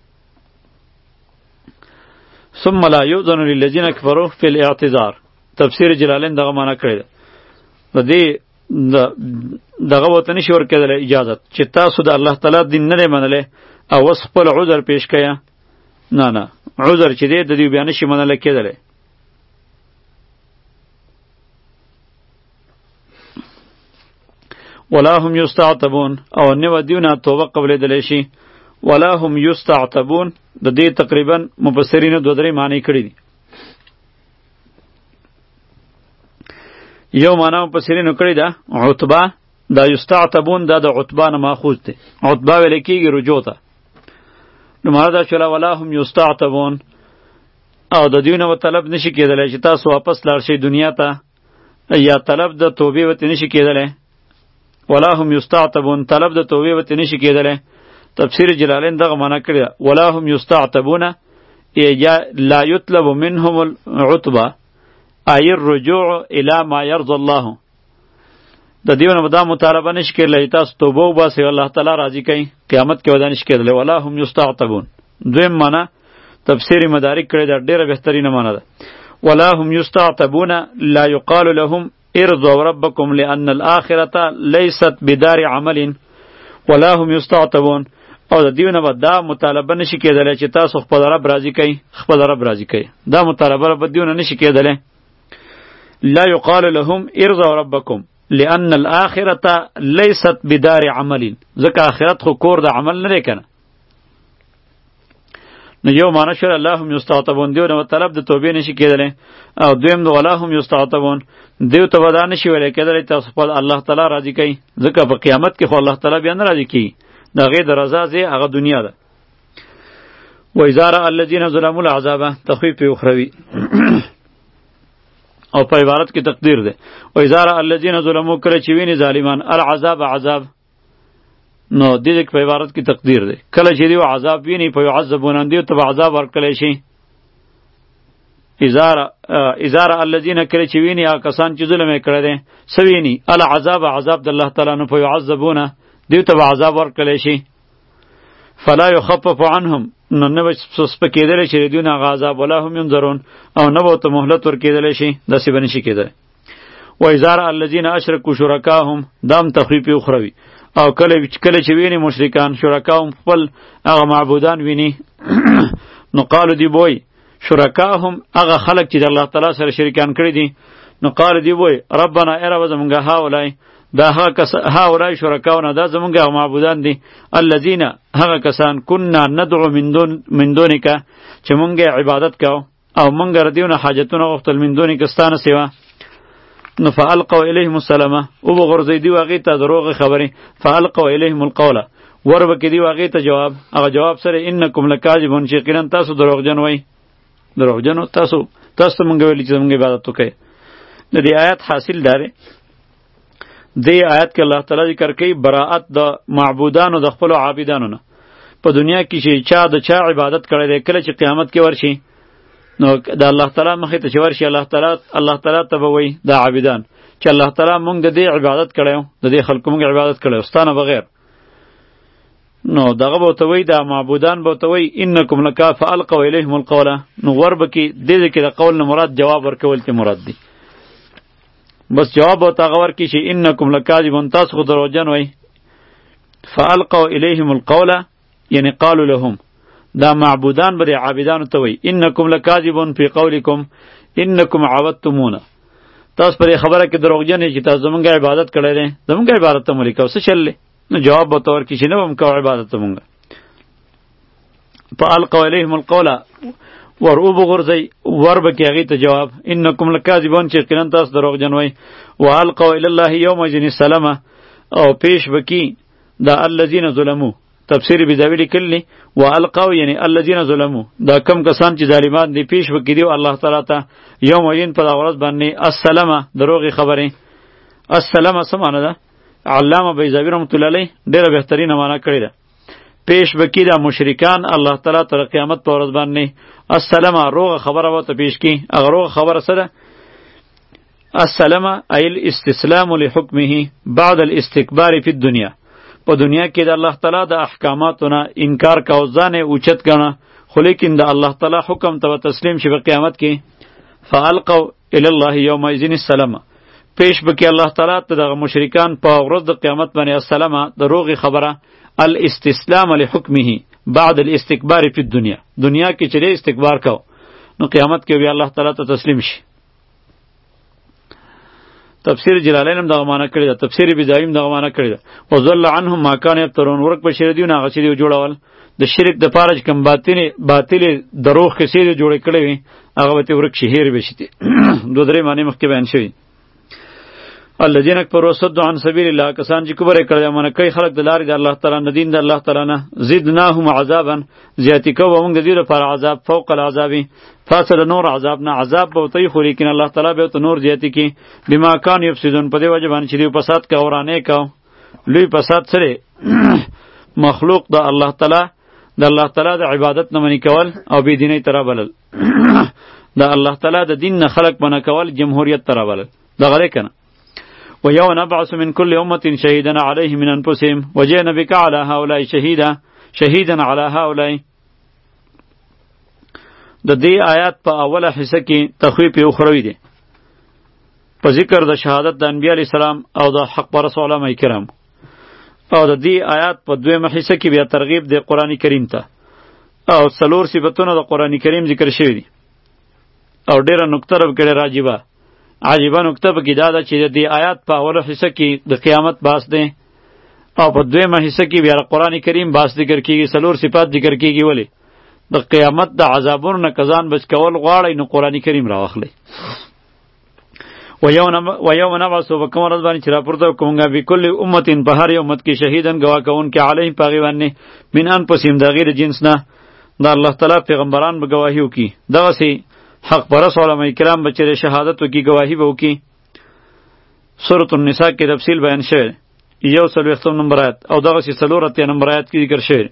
ثم لا یؤذن للذین کفروا فی الاعتذار تفسیر جلالین دغه معنا کړی ده د دې دغه بوته نشي ورکېدلی اجازت چې تاسو د الله تعالی دین نه منلی او اوس خپل عذر پیش کړئ نه نه عذر چې دی د دې بیا نشي منلی کېدلی ولا هم یستعتبون او نو دیونه توبه قبلېدلی شي ولا هم یستعتبون د دې تقریبا مفسرینو دوه درې معنی کړي دي یو معنا مفسرینو کړی ده عتبه دا یستعتبون دا د عتبه نه ماخوذ دی. عتبه ویل کېږي رجوع ته. نو معنا دا شوله ولا هم یستعتبون او د دوی نه به طلب نشي کېدلی چې تاسو واپس لاړ شئ دنیا ته یا طلب د توبې ورته نشي کېدلی. ولا هم یستعتبون طلب د توبې ورته نشي کېدلی. تفسیر جلالین دغه معنا کړی ده ولا هم یستعتبون یا لا یطلب منهم العتبه ای الرجوع الی ما یرضی الله. د دیونه به دا مطالبه نشي کېدلی تاسو توبه وباسئ الله تعالی راضي کوي قیامت کې ودا نشي کېدلی. ولا هم یستعتبون دویم معنا تفسیر مدارک کړی ده ډېره بهترینه معنا ده. ولا هم یستعتبون لا یقال لهم ارضوا ربکم لأن الآخرة لیست بدار عمل. ولا هم یستعتبون او د دیونه به دا مطالبه نشي کېدلی چې تاسو خپل رب راضي کوي خپل رب راضي کوي دا مطالبه به دیونه نشي کېدلی. لا یقال لهم ارضوا ربکم لأن الآخرة لیست بدار عمل ځکه آخرت خو کور د عمل نه دی کنه. نو یو معنا شو الله هم یستعتبون دیونه طلب د توبې نشي کېدلی او دویم د ولا هم یستعتبون دیو ته ودا نشي ویل کېدلی تاسو خپل الله تعالی راضي کوي ځکه په قیامت کې خو الله تعالی بیا نه راضي کوي د هغې د رضا ځای هغه دنیا ده. وإذا رأى الذين ظلموا العذاب تخفیف اخروی او په عبارت کې تقدیر ده. وإذا رأى الذين ظلموا کله چې ویني ظالمان العذاب عذاب نو دې دې په عبارت کې تقدیر ده کله چې دی عذاب ویني په يعذبون دی ته عذاب ورکړی شي. إذا رأى الذين کله چې ویني هغه کسان چې ظلم یې کړی دی سویني العذاب عذاب د الله تعالی نه په يعذبون دیو ته عذاب ورکړی شي. فلا يخفف عنهم نو نه به سپکېدلی شي دیو نه هغه عذاب ولا هم ينظرون او نه به ورته مهلت ورکېدلی شي داسې به نشي کېدلی. وإذا رأى الذين أشركوا شركاءهم دام تخفیف اخروی او کله کله چې ویني مشرکان شرکاهم خپل هغه معبودان ویني نو قالو دی بوی شرکاهم هغه خلق چې د الله تعالی سره شریکان کړی دي نو قالو دی بوی ربنا ای رب زمونږه هاولای دا هغه کس هاولای شرکاونه دا زمونږه معبودان دي الذین هغه کسان کنا ندعو من دون من دونک چې مونږه عبادت کوو او مونږه ردیونه حاجتونه غوښتل من دونک ستانه سیوا. نو فالقوا الیهم السلام او بغرزی دی واغی ته دروغ خبره فالقوا الیهم القول ور بک دی واغی ته جواب هغه جواب سره انکم لکاذبون چې قرن تاسو دروغجن وای دروغجن تاسو تاسو مونږ ویل چې مونږ عبادت وکړي. د دې آیات حاصل داره دې آیات کې الله تعالی ذکر کوي براءت د معبودانو د خپل عابدانو نه په دنیا کې چې چا د چا عبادت کړي دی کله چې قیامت کې ورشي نو د الله تعالی مخې ته چې ورشي الله تعالی الله تعالی ته به وایي دا عابدان چې الله تعالی مونږ د دې عبادت کړی د دې خلکو مونږ عبادت کړی ستانه بغیر نو دغه به ورته وایي دا معبودان به ورته وایي انکم لکا فالقوا الیهم القول نو ور به کې دې دې کې د قول نه مراد جواب ورکول ته مراد دی بس جواب ورته هغه ورکړي چې انکم لکاذبون تاسو خو دروغجن وایي فالقوا الیهم القول یعنی قالوا لهم دا معبودان بر عابدان ته وای انکم لکاذبون فی قولکم انکم عبدتمونا تاسو پر خبره کې دروغجن چې تاسو زمونږه عبادت کړی دی زمونږه عبادت ته ملي کوو څه چللی نو جواب به تور کې چې نه هم کوو عبادت ته مونږه فالقوا الیهم القول ور او بغرزی ور به کې هغې ته جواب انکم لکاذبون چې یقینا تاسو دروغجن وای والقوا الی الله یومئذ السلام او پیش بکی دا الذین ظلموا تفسیر بیزاوی لیکلی و القاو یعنی الذین ظلموا دا کم کسان چې ظالمان دی پیش وکړي الله تعالی ته یوم یین په ورځ باندې السلام دروغی خبره السلام سمانه ده علامه بیزاوی رحمت الله علیه ډیره بهترینه معنا کړی ده پیش وکړي دا مشرکان الله تعالی تر قیامت په ورځ باندې السلام روغ خبره وته پیش کی هغه روغ خبره سره السلام ای الاستسلام لحکمه بعد الاستكبار فی الدنیا په دنیا کې د الله تعالی د احکاماتونه انکار کاو ځان اوچت ګڼه خو لیکن د الله تعالی حکم ته تسلیم شي په قیامت کې فالقوا الی الله یومئذ السلام پیش بکی الله تعالی ته د مشرکان په ورځ د قیامت باندې السلام د روغی خبره الاستسلام لحکمه بعد الاستكبار فی الدنیا دنیا کې چې استکبار کاو نو قیامت کې بیا الله تعالی ته تسلیم شي. تفسیر جلالین هم دغه معنا کړی ده تفسیر بیزاوی هم دغه معنا کړی ده وضل عنهم ما کانوا یفترون ورک په شر دیونه هغه چې دی جوړول د شرک د پاره کوم باطل باطل دروغ کیسې جوړ کړي وي هغه به ورک شهیر بشي دو درې معنی مخکې بیان شوی الذين كفروا وصدوا عن سبيل الله کسان چې کبر کړی منه کوي خلق د لارې د الله تعالی نه دین د الله تعالی نه زدناهم عذابا زیاتی کوو موږ د دې لپاره عذاب فوق العذاب فاصل نور عذاب نه عذاب به وتوي خو لیکن الله تعالی به ته نور زیاتی کی بما کان یفسدون په دې وجه باندې چې دوی فساد کا ورانه کا لوی فساد سره مخلوق د الله تعالی د الله تعالی د عبادت نه منی کول او بی دیني ترا بلل د الله تعالی د دین نه خلق بنا کول جمهوریت ترا بلل دا غره کنه ويوم نبعث من كل أمة شهيدا عليه من أنفسهم وجئنا بك على هؤلاء شهيدا شهيدا على هؤلاء د دې آیات په اوله حصہ کې تخویف اخروی دی په ذکر د شهادت د انبیاء علیه السلام او د حق پرست علماء کرام او د دې آیات په دویمه حصہ کې بیا ترغیب د قرآن کریم ته او څلور صفتونه د قرآن کریم ذکر شوی دي او ډیره نکته راکړې راجیبه عجیبه نکته پکې دا ده چې د دې آیات په اوله حصہ کې د قیامت بحث دی او په دویمه حصہ کې بیا قرآن کریم بحث ذکر کیږي څلور صفات ذکر کیږي ولی د قیامت د عذابونو نه کزان بچ کول غواړئ نو قرآن کریم راواخلئ ویوم نبعث په کومه ورځ باندې چې راپورته کومګه بکل امت په هر یو امت کې شهیدن گواه کوونکی علیهم په هغې باندې من انفسهم د هغې د جنس نه د الله تعالی پیغمبران به ګواهي وکړي دغسې حق پرست علماء کرام به چې د شهادت وکړي ګواهي به وکړي سورة النساء کې تفصیل بیان شوی یو څلوېښتم نمبر آیت او دغسې څلور اتیا نمبر آیت کې ذکر شوی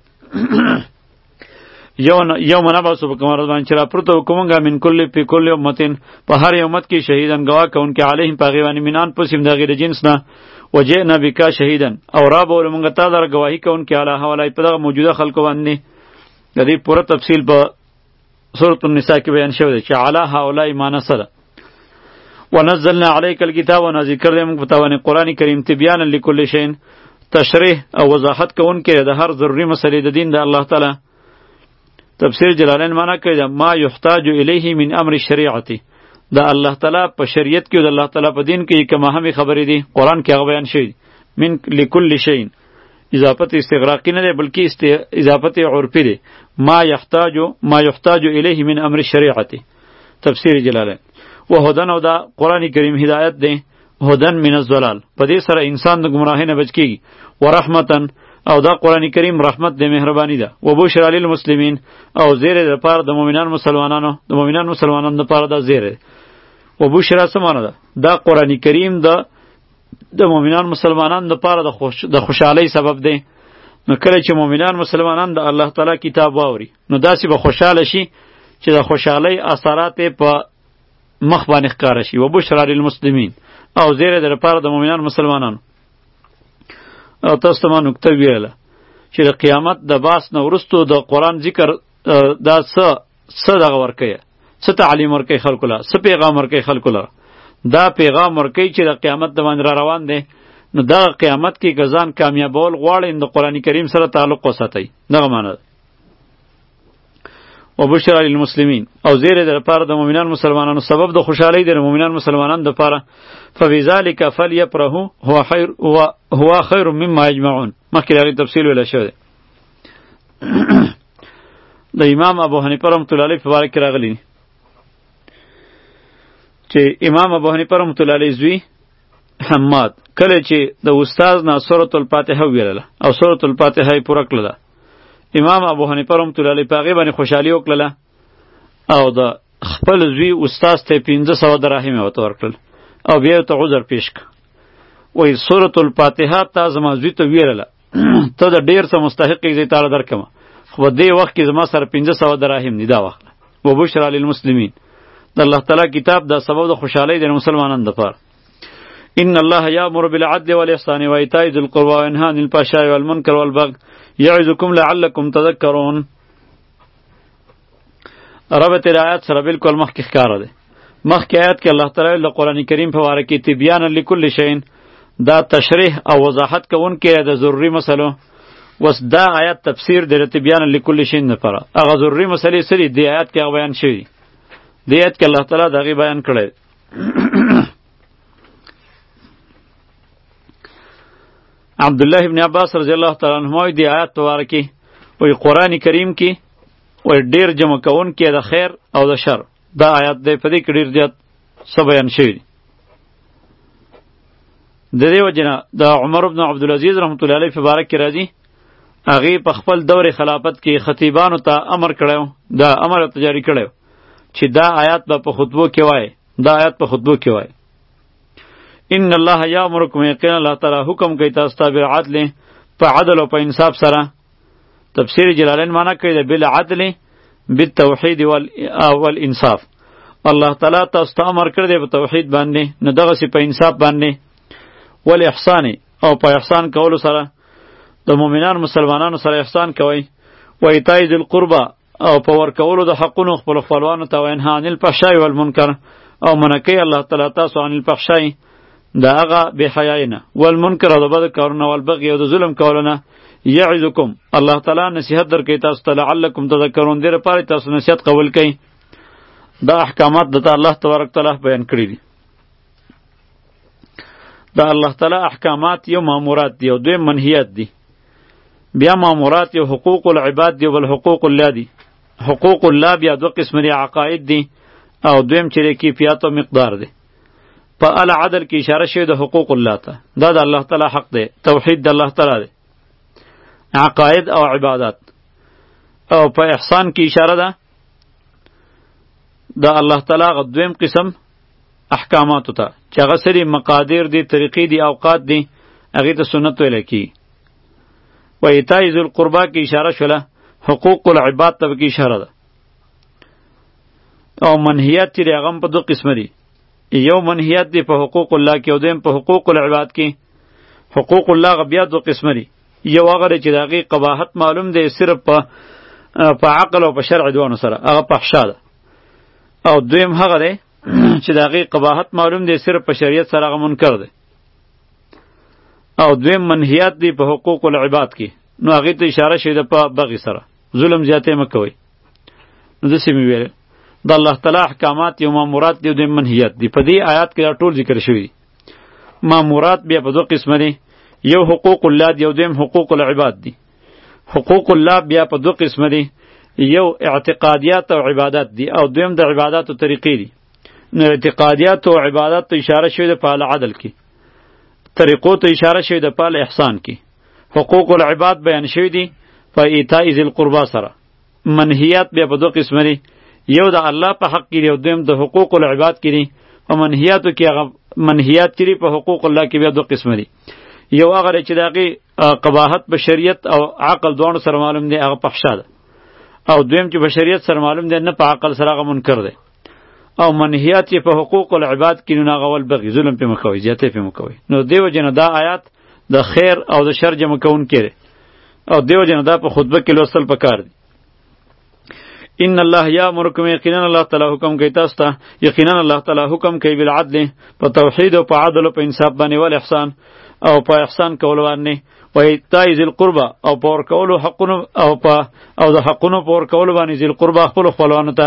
یوم نبعث په کومه ورځ باندې چې راپورته وکړو من کل فی کل امتین په هر یو امت کې شهیدن ګواه کوونکی علیهم په هغې باندې من انفسهم د هغې د جنس نه وجئنا بک شهیدن او رابولو موږ تا لره ګواهي کوونکی علی هؤلاء په دغه موجوده خلکو باندې د دې پوره تفصیل په سورة النساء کې بیان شوی دی چې علی هؤلاء معنی څه ده ونزلنا علیک الکتاب و نازل کړی موږ په تا باندې قرآن کریم تبیانا لکل شیء تشریح او وضاحت کوونکی د هر ضروري مسلې د دین د الله تعالی تفسیر جلالین معنی کوي دا ما یحتاج الیه من امر الشریعت دا الله تعالی په شریعت کې او د الله تعالی په دین کې کومه هم خبرې دي قرآن کې هغه بیان شوی من لکل شیء اضافت استغراقی نه دی بلکې است اضافت عرفی دی ما یحتاج ما یحتاج الیه من امر الشریعت تفسیر جلالین و هدن او دا قرآن کریم هدایت دی هدن من الضلال په دې سره انسان د گمراهی نه بچ کیږي ورحمتن او دا قرآن کریم رحمت دی مهربانی ده و بشرا للمسلمین او زیر د پاره د مؤمنان مسلمانانو د مؤمنان مسلمانانو د پاره دا زیر و بشرا سمانه ده دا قرآن کریم د د مؤمنان مسلمانانو د پاره د خوش د خوشحالی سبب دی نو کله چې مؤمنان مسلمانان د الله تعالی کتاب واوري نو داسې به خوشاله شي چې د خوشحالی اثرات په مخ باندې ښکاره شي و بشرا للمسلمین او زیر د پاره د مؤمنان مسلمانانو او تاسو ته ما نکته ویله چې د قیامت د باس نه وروستو د قرآن ذکر دا څه څه دغه ورکوي څه تعلیم ورکوي خلکو له څه پیغام ورکوي خلکو له دا پیغام ورکوي چې د قیامت د باندې را روان دی نو دغه قیامت کې که ځان کامیابول غواړئ د قرآن کریم سره تعلق وساتئ دغه معنی ده و بشرا للمسلمین او زیر د لپاره د مؤمنان مسلمانانو سبب د خوشحالی د مؤمنان مسلمانانو لپاره فبذلک فلیفرحوا هو خیر هو خیر مما یجمعون مخکې هغې تفصیل ویلی شوی دی د امام ابو حنیفه رحمة الله علیه په باره کې راغلی چې امام ابو حنیفه رحمة الله علیه زوی حماد کله چې د استاد نه سورة الفاتحه ویلله او سورة الفاتحه یې پوره کړله امام ابو حنیفه رحمة الله علیه په هغې باندې خوشحالي وکړله او د خپل زوی استاد ته پنځه سوه دراهم یې ورته ورکړل او بیا ته عذر پیش که وایي سورة الفاتحه تا زما زوی ته ویلله ته د ډېر څه مستحق یې زه تاله درکمه خو په دې وخت کې زما سره پنځه سوه دراهم دي دا واخله و بشرا للمسلمین د الله تعالی کتاب دا سبب د خوشحالۍ د مسلمانانو دپاره ان الله یامر بالعدل والاحسان وایتاء ذی القربى وینهی عن الفحشاء والمنکر والبغی یعظکم لعلکم تذکرون ربط آیات سره بالکل مخکې ښکاره دی مخکې آیات کې الله تعالی د قرآن کریم په باره کې تبیانا لکل شیء دا تشریح او وضاحت کوونکی د ضروري مسلو وس دا آیات تفسیر د تبیانا لکل شیء لپاره هغه ضروري مسلې څه دي دې آیات کې هغه بیان شوي دي دې آیات کې الله تعالی د هغې بیان کړی عبدالله ابن عباس رضی الله تعالی عنهما دی آیات په باره کې وایي قرآن کریم کې وایي ډېر جمع کوونکی د خیر او د شر دا آیات دی په دې کې ډېر زیات څه بیان شوي دي د دې وجنه د عمر بن عبدالعزیز رحمت الله علیه مبارک کې راځي هغه په خپل دور خلافت کې خطیبانو ته امر کړو دا امر ته جاری کړو چې دا آیات به په خطبو کې وای دا آیات په خطبو کې وای ان الله یامرکم یقینا الله تعالی حکم کوي تاسو ته بالعدل په عدل او په انصاف سره تفسیر جلالین معنی کوي د بالعدل بالتوحید والانصاف الله تعالی تاسو ته امر کړی دی په توحید باندې نه دغه سی په انصاف باندې والاحسان او په احسان کولو سره د مؤمنان مسلمانانو سره احسان کوي و ایتاء ذی القربى او په ورکولو د حقونو خپل خپلوانو ته وینها عن الفحشاء والمنکر او منکی الله تعالی تاسو عن الفحشاء دا هغه بے حیاینه والمنکر او د بد کارونه والبغي او د ظلم کولونه یعظکم الله تعالی نصیحت درکوي تاسو ته لعلکم تذکرون دې لپاره تاسو نصیحت قبول کړئ دا احکامات د الله تبارک تعالی بیان کړی دي دا الله تعالی احکامات یو مامورات دی او دوی منهیات دی بیا مامورات یو حقوق العباد دی بل حقوق الله دی حقوق الله بیا دو قسم دی عقاید دی او دویم چې کیفیت او مقدار دی په ال عدل کې اشاره شوی د حقوق الله ته دا د الله تعالی حق دی توحید د الله تعالی دی عقاید او عبادات او په احسان کې اشاره ده د الله تعالی غ دویم قسم احکامات ته چې هغه سری مقادیر دی طریقې دی اوقات دی هغه ته سنت ویل کی و ایتاء ذی القربى کې اشاره شوله حقوق العباد ته کې اشاره ده او منهیات چې هغه په دوه قسم دي یو منهیات دی په حقوق الله کې او دیم په حقوق العباد کې حقوق الله غ بیا دوه قسم دي یو هغه چې دغه قباحت معلوم دی صرف په په عقل او په شرع دوه سره هغه فحشا ده او دویم هغه دی چې دغه قباحت معلوم دی صرف په شریعت سره هغه منکر دی او دویم منهیات دی په حقوق العباد کې نو هغه ته اشاره شوی ده په بغي سره ظلم زیاته مکوئ نو دسې مې ویل د الله تعالی احکامات یو مامورات دی او دویم منهیات دی په دې آیات کې دا ټول ذکر شوی دی مامورات بیا په دوه قسمه دي یو حقوق الله دی او دویم حقوق العباد دی حقوق الله بیا په دوه قسمه دي یو اعتقادیات او عبادات دی او دویم د عباداتو طریقې دي نو اعتقادیات او عبادات ته اشاره شوی ده په عدل کې طریقو ته اشاره شوی ده په احسان کې حقوق العباد بیان شوی دي په ایتاء ذی القربى سره منهیات بیا په دوه قسمه دي یو د الله په حق کې دی او دویم د حقوق العباد کې دي او منهیاتو کې هغه منهیات چې په حقوق الله کې بیا دوه قسمه دي یو هغه چې دغه قباحت په شریعت او عقل دوه سره معلوم دی هغه فحشا ده او دویم چې په شریعت سره معلوم دی نه په عقل سره هغه منکر دی او منهیات په حقوق العباد کې نه غول بغي ظلم په مکوي زیاته په مکوي نو دیو جن دا آیات د خیر او د شر جمع کون کړي او دیو جن دا په خطبه کې لوستل پکار دي ان الله یامرکم یقینا الله تعالی حکم کوي تاسو ته یقینا الله تعالی حکم کوي بالعدل په توحید او په عدل او په انصاف باندې ول احسان او په احسان کول باندې و ایتاء ذی القربى او په ور کولو حقونو او په او د حقونو په ور کولو باندې ذی القربى خپل خپلوانو ته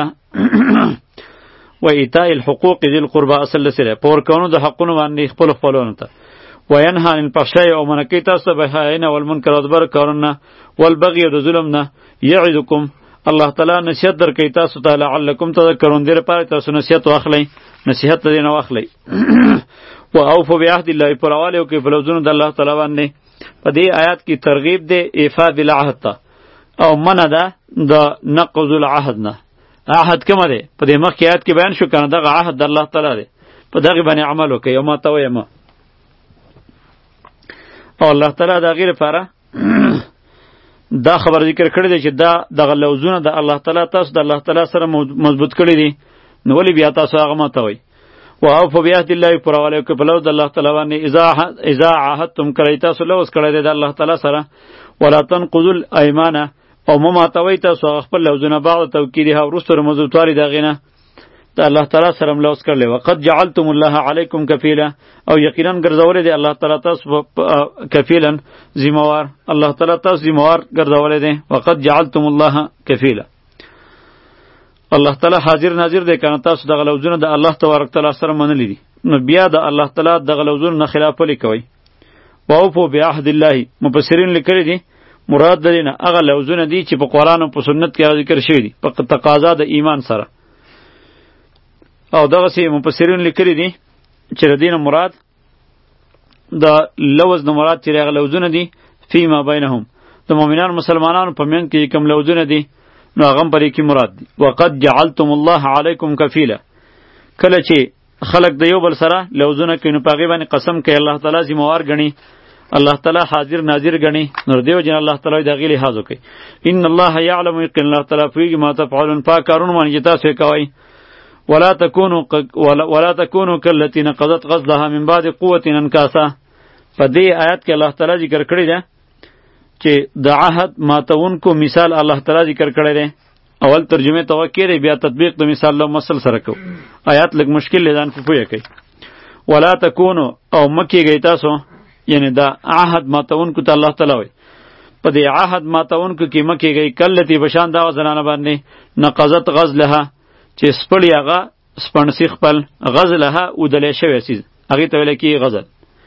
و ایتاء الحقوق ذی القربى اصل سره په ور کولو د حقونو باندې خپل خپلوانو ته وینها عن الفحشاء او منکی تاسو به حینا والمنکر ادبر کارونه والبغي او ظلمنا یعظکم الله تعالی نصیحت درکې تاسو ته لعلکم تذکرون دې لپاره تاسو نصیحت واخلئ نصیحت دې نه واخلئ و اوفوا بعهد الله پرواله او کې فلوزونو د الله تعالی باندې په دې آیات کې ترغیب دی ایفاء بالعهد ته او منع ده د نقض العهد نه عهد کوم دی په دې مخکې آیات کې بیان شو کنه دغه عهد د الله تعالی دی په دغه باندې عمل وکړئ او ما ته وایم او الله تعالی دا غیر لپاره دا خبر ذکر کړی دی چې دا دغه لوزونه د الله تعالی تاسو د الله تعالی سره مضبوط کړی دي نو ولی بیا تاسو هغه ماته وای و اوفوا بعهد الله پرواله کې په لوز د الله تعالی باندې اذا اذا عهدتم کړی تاسو لوز کړی دی د الله تعالی سره ولا تنقضوا الايمان او مو ماته وای تاسو خپل لوزونه بعد توکید ها ورستو مضبوطوالي دغینه د الله تعالی سره ملوث کړل وقد جعلتم الله علیکم کفیلا او یقینا ګرځولې دی الله تعالی تاسو کفیلا ذمہوار الله تعالی تاسو ذمہوار ګرځولې دی وقد جعلتم الله کفیلا الله تعالی حاضر ناظر دی کنه تاسو د غلوزونه د الله تبارک تعالی سره منلې دي نو بیا د الله تعالی د غلوزونه نه خلاف لیکوي واوفوا بعهد الله مفسرین لیکلي دي مراد دینه هغه لوزونه دي چې په قران او په سنت کې ذکر شوی دي په تقاضا د ایمان سره او دغه سي مفسرین لیکلي دي چې د دین مراد د لوز نه مراد چې هغه لوزونه دي فیما بینهم د مؤمنانو مسلمانانو په منځ کې کوم لوزونه دي نو هغه هم پرې کې مراد دي. وقد جعلتم الله علیکم کفیلا کله چې خلق د یو بل سره لوزونه کوي نو په هغې باندې قسم کوي الله تعالی ذمہوار ګڼي الله تعالی حاضر ناظر ګڼي نو دیو جن الله تعالی د هغې لحاظ وکړي. ان الله یعلم یقین الله تعالی پوهېږي ما تفعلون پاک کارونه باندې چې تاسو یې کوئ. ولا تكونوا ولا تكونوا كالتي نقضت غزلها من بعد قوة انكاسا. په دې آیات کې الله تعالی ذکر کړی ده چې د عهد ماتونکو مثال الله تعالی ذکر کړی دی. اول ترجمه ته وکړئ بیا تطبیق د مثال له مسل سره کو. آیات لږ مشکل لیدان په پوهه کوي. ولا تكونوا او مکیږئ تاسو یعنی دا عهد ماتونکو ته الله تعالی وایي په دې عهد ماتونکو کې مکیږئ کلتی بشان دا زنانه باندې نقضت غزلها چې سپړی هغه سپڼسی خپل غزلها اودلی شوی سیز هغې ته ویلی کېږي غزل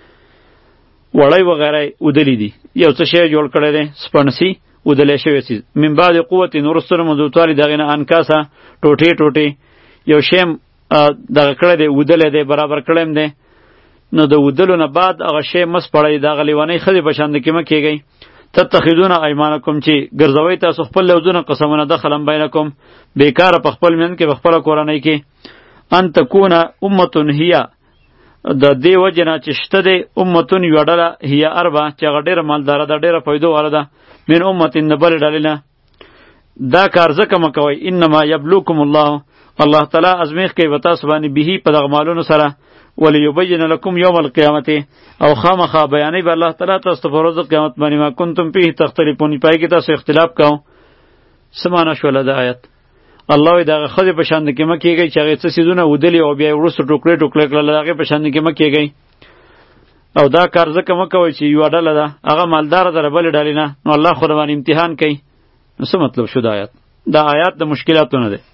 وړی وغیره اودلی دي یو څه شی جوړ کړی دی سپڼسی اودلی شوی سیز من بعد قوت وروسته نه مضبوطوالي د هغې نه انکاسه ټوټې ټوټې یو شی هم دغه کړی دی اودلی دی برابر کړی هم دی نو د اودلو نه بعد هغه شی مس پړی د هغه لیونۍ ښځې په شان د کې مه کېږئ تتخذون ایمانکم چې ګرځوئ تاسو خپل لوزونه قسمونه دخلا بینکم بیکاره په خپل منځ کې په خپله کورنۍ کې ان تکونه امتون هیه د دې وجې نه چې شته دی امتون یوه ډله هیه اربه چې هغه ډېره مالداره ده ډېره فایدو واله ده من امتن د بلې ډلې نه دا کار ځکه مه کوئ انما یبلوکم الله الله تعالی ازمیښت کوي په تاسو باندې بهي په دغه مالونو سره ولیبین لکم یوم القیامت او خامخا بیانی به الله تعالی تاسو ته په ورځ قیامت باندې ما کنتم فیه تختلفون پای کې تاسو اختلاف کوو. څه معنی شوله د آیت؟ الله وایي دغه ښځې په شان کې مه کېږئ چې هغې څه څیزونه ودلي او بیا یې وروسته ټوکړې ټوکړې کړل د هغې په شان کې مه کېږئ او دا کار ځکه مه کوئ چې یوه ډله ده هغه مالداره ده له بلې ډلې نه نو الله خو باندې امتحان کوي. نو څه مطلب شو د آیات؟ دا آیات د مشکلاتو نه دی.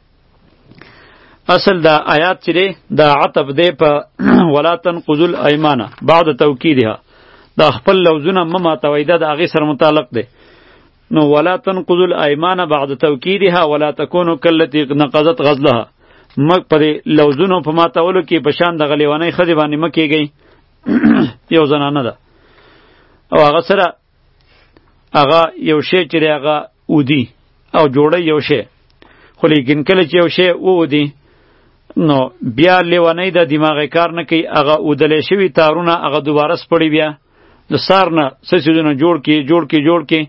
اصل دا آیات چې دی دا عطف دی په ولا تنقضوا الایمان بعد توکیدها دا خپل لوزونه مه ماتوئ دا د هغې سره متعلق دی. نو ولا تنقضوا الایمان بعد توکیدها ولا تکونوا کالتي نقضت غزلها مه په دې لوزونو په ماتولو کې په شان دغه لیونۍ ښځې باندې مه کېږئ یو زنانه ده او هغه سره هغه یو شی چې دی هغه اودي او جوړی یو شی خو لیکن کله چې یو شی وودي نو بیا لیونۍ د دماغ کار نه کوي هغه اودلی شوي تارونه هغه دوباره سپړي بیا د سار نه څه څیزونه جوړ کړي جوړ کړي جوړ کړي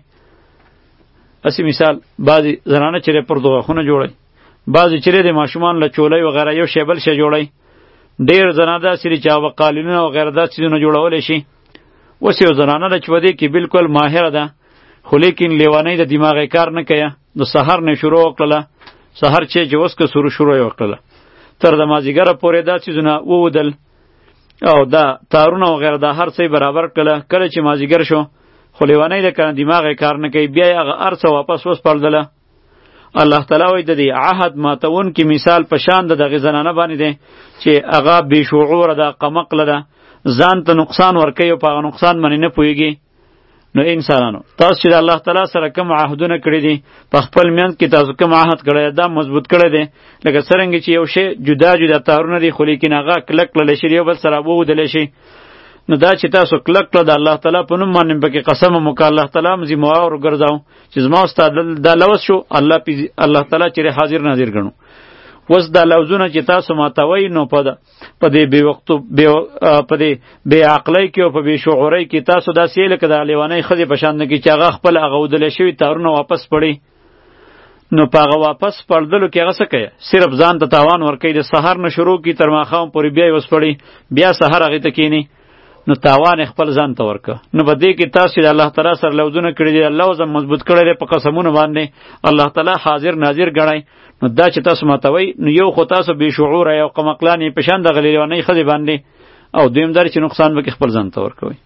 اسی مثال بعضې زنانه چې دی پر دوغخونه جوړی بعضې چې دی د ماشومان له چولی وغیره یو شی بل شی جوړی ډېر زنانه داسې دي چې هغه قالینونه وغیره دا څیزونه جوړولی شي. اوس یو زنانه ده چې په دې کې بلکل ماهره ده خو لیکن لیونۍ د دماغ کار نه کوي د سحر نه شروع وکړله سحر چې چې اوس که سرو شروع یې وکړله تر د مازدیګره پورې دا څیزونه وودل او دا تارونه وغیره دا هر څه برابر کړله کله چې مازدیګر شو خو لیونۍ ده که نه دماغ یې کار نه کوي بیا یې هغه هر څه واپس وسپړدله. الله تعالی وایي د دې عهد ماتونکي مثال په شان د دغې زنانه باندې دی چې هغه بې شعوره ده قمقله ده ځان ته نقصان ورکوي او په هغه نقصان باندې نه پوهېږي. نو انسانانو تاسو چې د الله تعالی سره کوم عهدونه کړي دي په خپل میانځ کې تاسو کوم عهد کړی دا مضبوط کړی دی لکه څرنګه چې یو شی جدا جدا تارونه دي خو لیکن هغه کلک کړلی شي یو بل سره وودلی شي نو دا چې تاسو کلک کړه د الله تعالی په نوم باندې پکې قسم هم وکړه الله تعالی هم ذمهوار وګرځاو چې زما او ستا دا لوز شو الله الله تعالی چې حاضر ناظر ګڼو. اوس دا لوزونه چې تاسو ماتوئ نو په په دې بې وختو په دې بې عقلۍ کې او په بې شعورۍ کې تاسو داسې یې لکه د لیونۍ ښځې په شان نه کې چې هغه خپل هغه اودلی شوي تارونه واپس پړي نو په هغه واپس پړدلو کې هغه څه کوي صرف ځان ته تاوان ورکوي د سهار نه شروع کړي تر ماښام پورې بیا یې وسپړي بیا سهار هغې ته کښېني نو تاوان خپل ځان ته ورکه. نو په دې کې تاسو د الله تعالی سره لوزونه کړي دي الله وزم مضبوط کړی دی په قسمونو باندې الله تعالی حاضر ناظر ګڼئ نو دا چې تاسو ماتوئ نو یو خو تاسو بې شعوره یو قمقلان یې په شان دغه لیونۍ ښځې باندې او دویم دا چې نقصان به کې خپل ځان ته ورکوئ.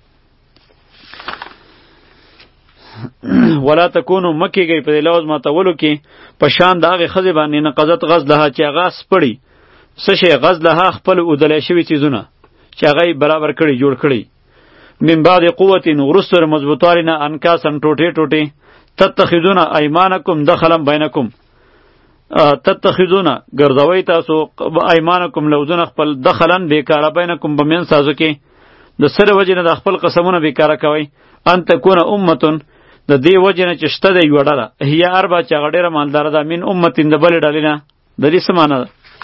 ولا تکونو مه کېږئ په دې لوز ماتولو کې په شان د هغې ښځې باندې نقضت غزلها چې هغه سپړي څه شی غزلها خپل اودلی شوي څیزونه چې هغه یې برابر کړي جوړ کړي من بعد قوت وروسته د مضبوطوالي نه انکاسن ټوټې ټوټې تتخذون ایمانکم دخلا بینکم تتخذون ګرځوئ تاسو ایمانکم لوزونه خپل دخلا بیکاره بینکم په منځ تاسو کې د سره وجه نه د خپل قسمونه بیکاره کوي. ان تکونه امتون د دې وجه نه چې شته د یوه ډله هي اربع چې هغه ډېره مالداره ده من امتین د بلې ډلې نه. د دې څه معنی ده؟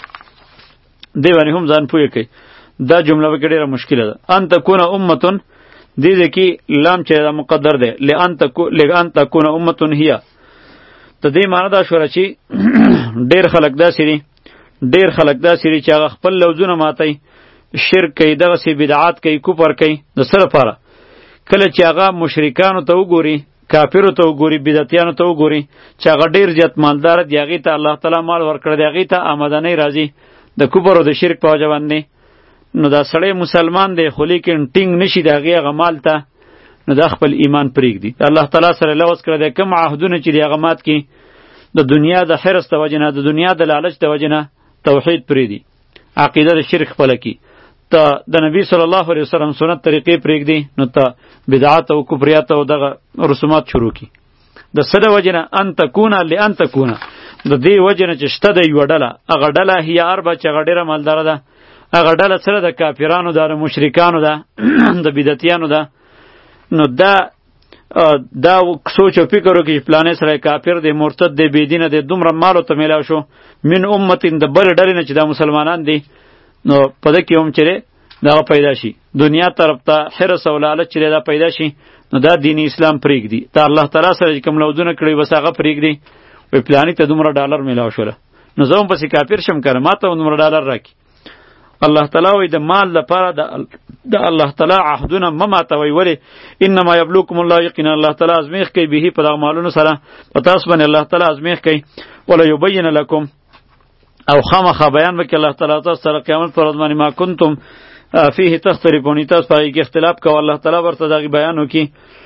دې باندې هم ځان پوه کوي. دا جمله به کې ډېره مشکله ده. ان تکونه امتون دې دې کې لام چې دا مقدر دی لئن تکو لئن تکونه امتون هي. د دې معنی دا شوره چې ډېر خلک داسې دي ډېر خلک داسې دي چې هغه خپل لوځونه ماتوي، شرک کوي، دغسې بدعات کوي، کفر کوي. د څه لپاره؟ کله چې هغه مشرکانو ته وګوري، کافرو ته وګوري، بدعتیانو ته وګوري چې هغه ډېر زیات مالدار دي، هغې ته الله تعالی مال ورکړی دی، هغې ته آمدنۍ راځي د کفر او د شرک په وجه باندې، نو دا سړی مسلمان دی خو لیکن ټینګ نشي د هغې هغه مال ته، نو دا خپل ایمان پرېږدي. الله تعالی سره لوظ کړی دی کوم عهدونه چې دی هغه مات کړي د دنیا د حرص د وجې نه، د دنیا د لالچ د وجې نه توحید پرېږدي، عقیده د شرک خپله کړي، ته د نبی صلی الله علیه وسلم سنت طریقې پرېږدي، نو ته بدعات او کفریات او دغه رسومات شروع کړي. د څه د وجې نه؟ ان تکونه لئن تکونه د دې وجې نه چې شته د یوه ډله، هغه ډله هي اربع چې هغه ډېره مالداره ده، هغه ډله سره د کافرانو ده، د مشرکانو ده، د بدعتیانو ده. نو دا دا سوچ او فکر وکړي چې پلانې سره کافر دی، مرتد دی، بېدینه دی، دومره مال ورته میلاو شو من امتین د بلې ډلې نه چې دا مسلمانان دي، نو په ده کې هم چې دی دغه پیدا شي دنیا طرف ته حرص او لالچ چې دی دا پیدا شي، نو دا دین اسلام پرېږدي. ته الله تعالی سره چې کوم لوځونه کړي بس هغه پرېږدي، وایي پلانې ته دومره ډالر میلاو شوله، نو زه هم پسې کافر شم که نه، ما ته هم دومره ډالر راکړي. الله تعالی وایي د مال لپاره د الله تعالی عهدونه مه ماتوئ. ولې؟ انما یبلوکم الله، یقینا الله تعالی ازمیښت کوي به په دغه مالونو سره، په تاسو باندې الله تعالی ازمیښت کوي. ولیبین لکم، او خامخا بیان وکړي الله تعالی تاسو سره قیامت پر ورځ باندې ما کنتم فیه تختلفون، تاسو په هغې کې اختلاف کوه، الله تعالی ورته د هغې بیان وکړي.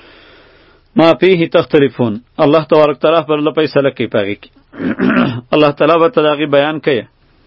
ما فیه تختلفون، الله تبارک تعالی پر الله فیصله کوي په هغې کې، الله تعالی ورته د هغې بیان کوي.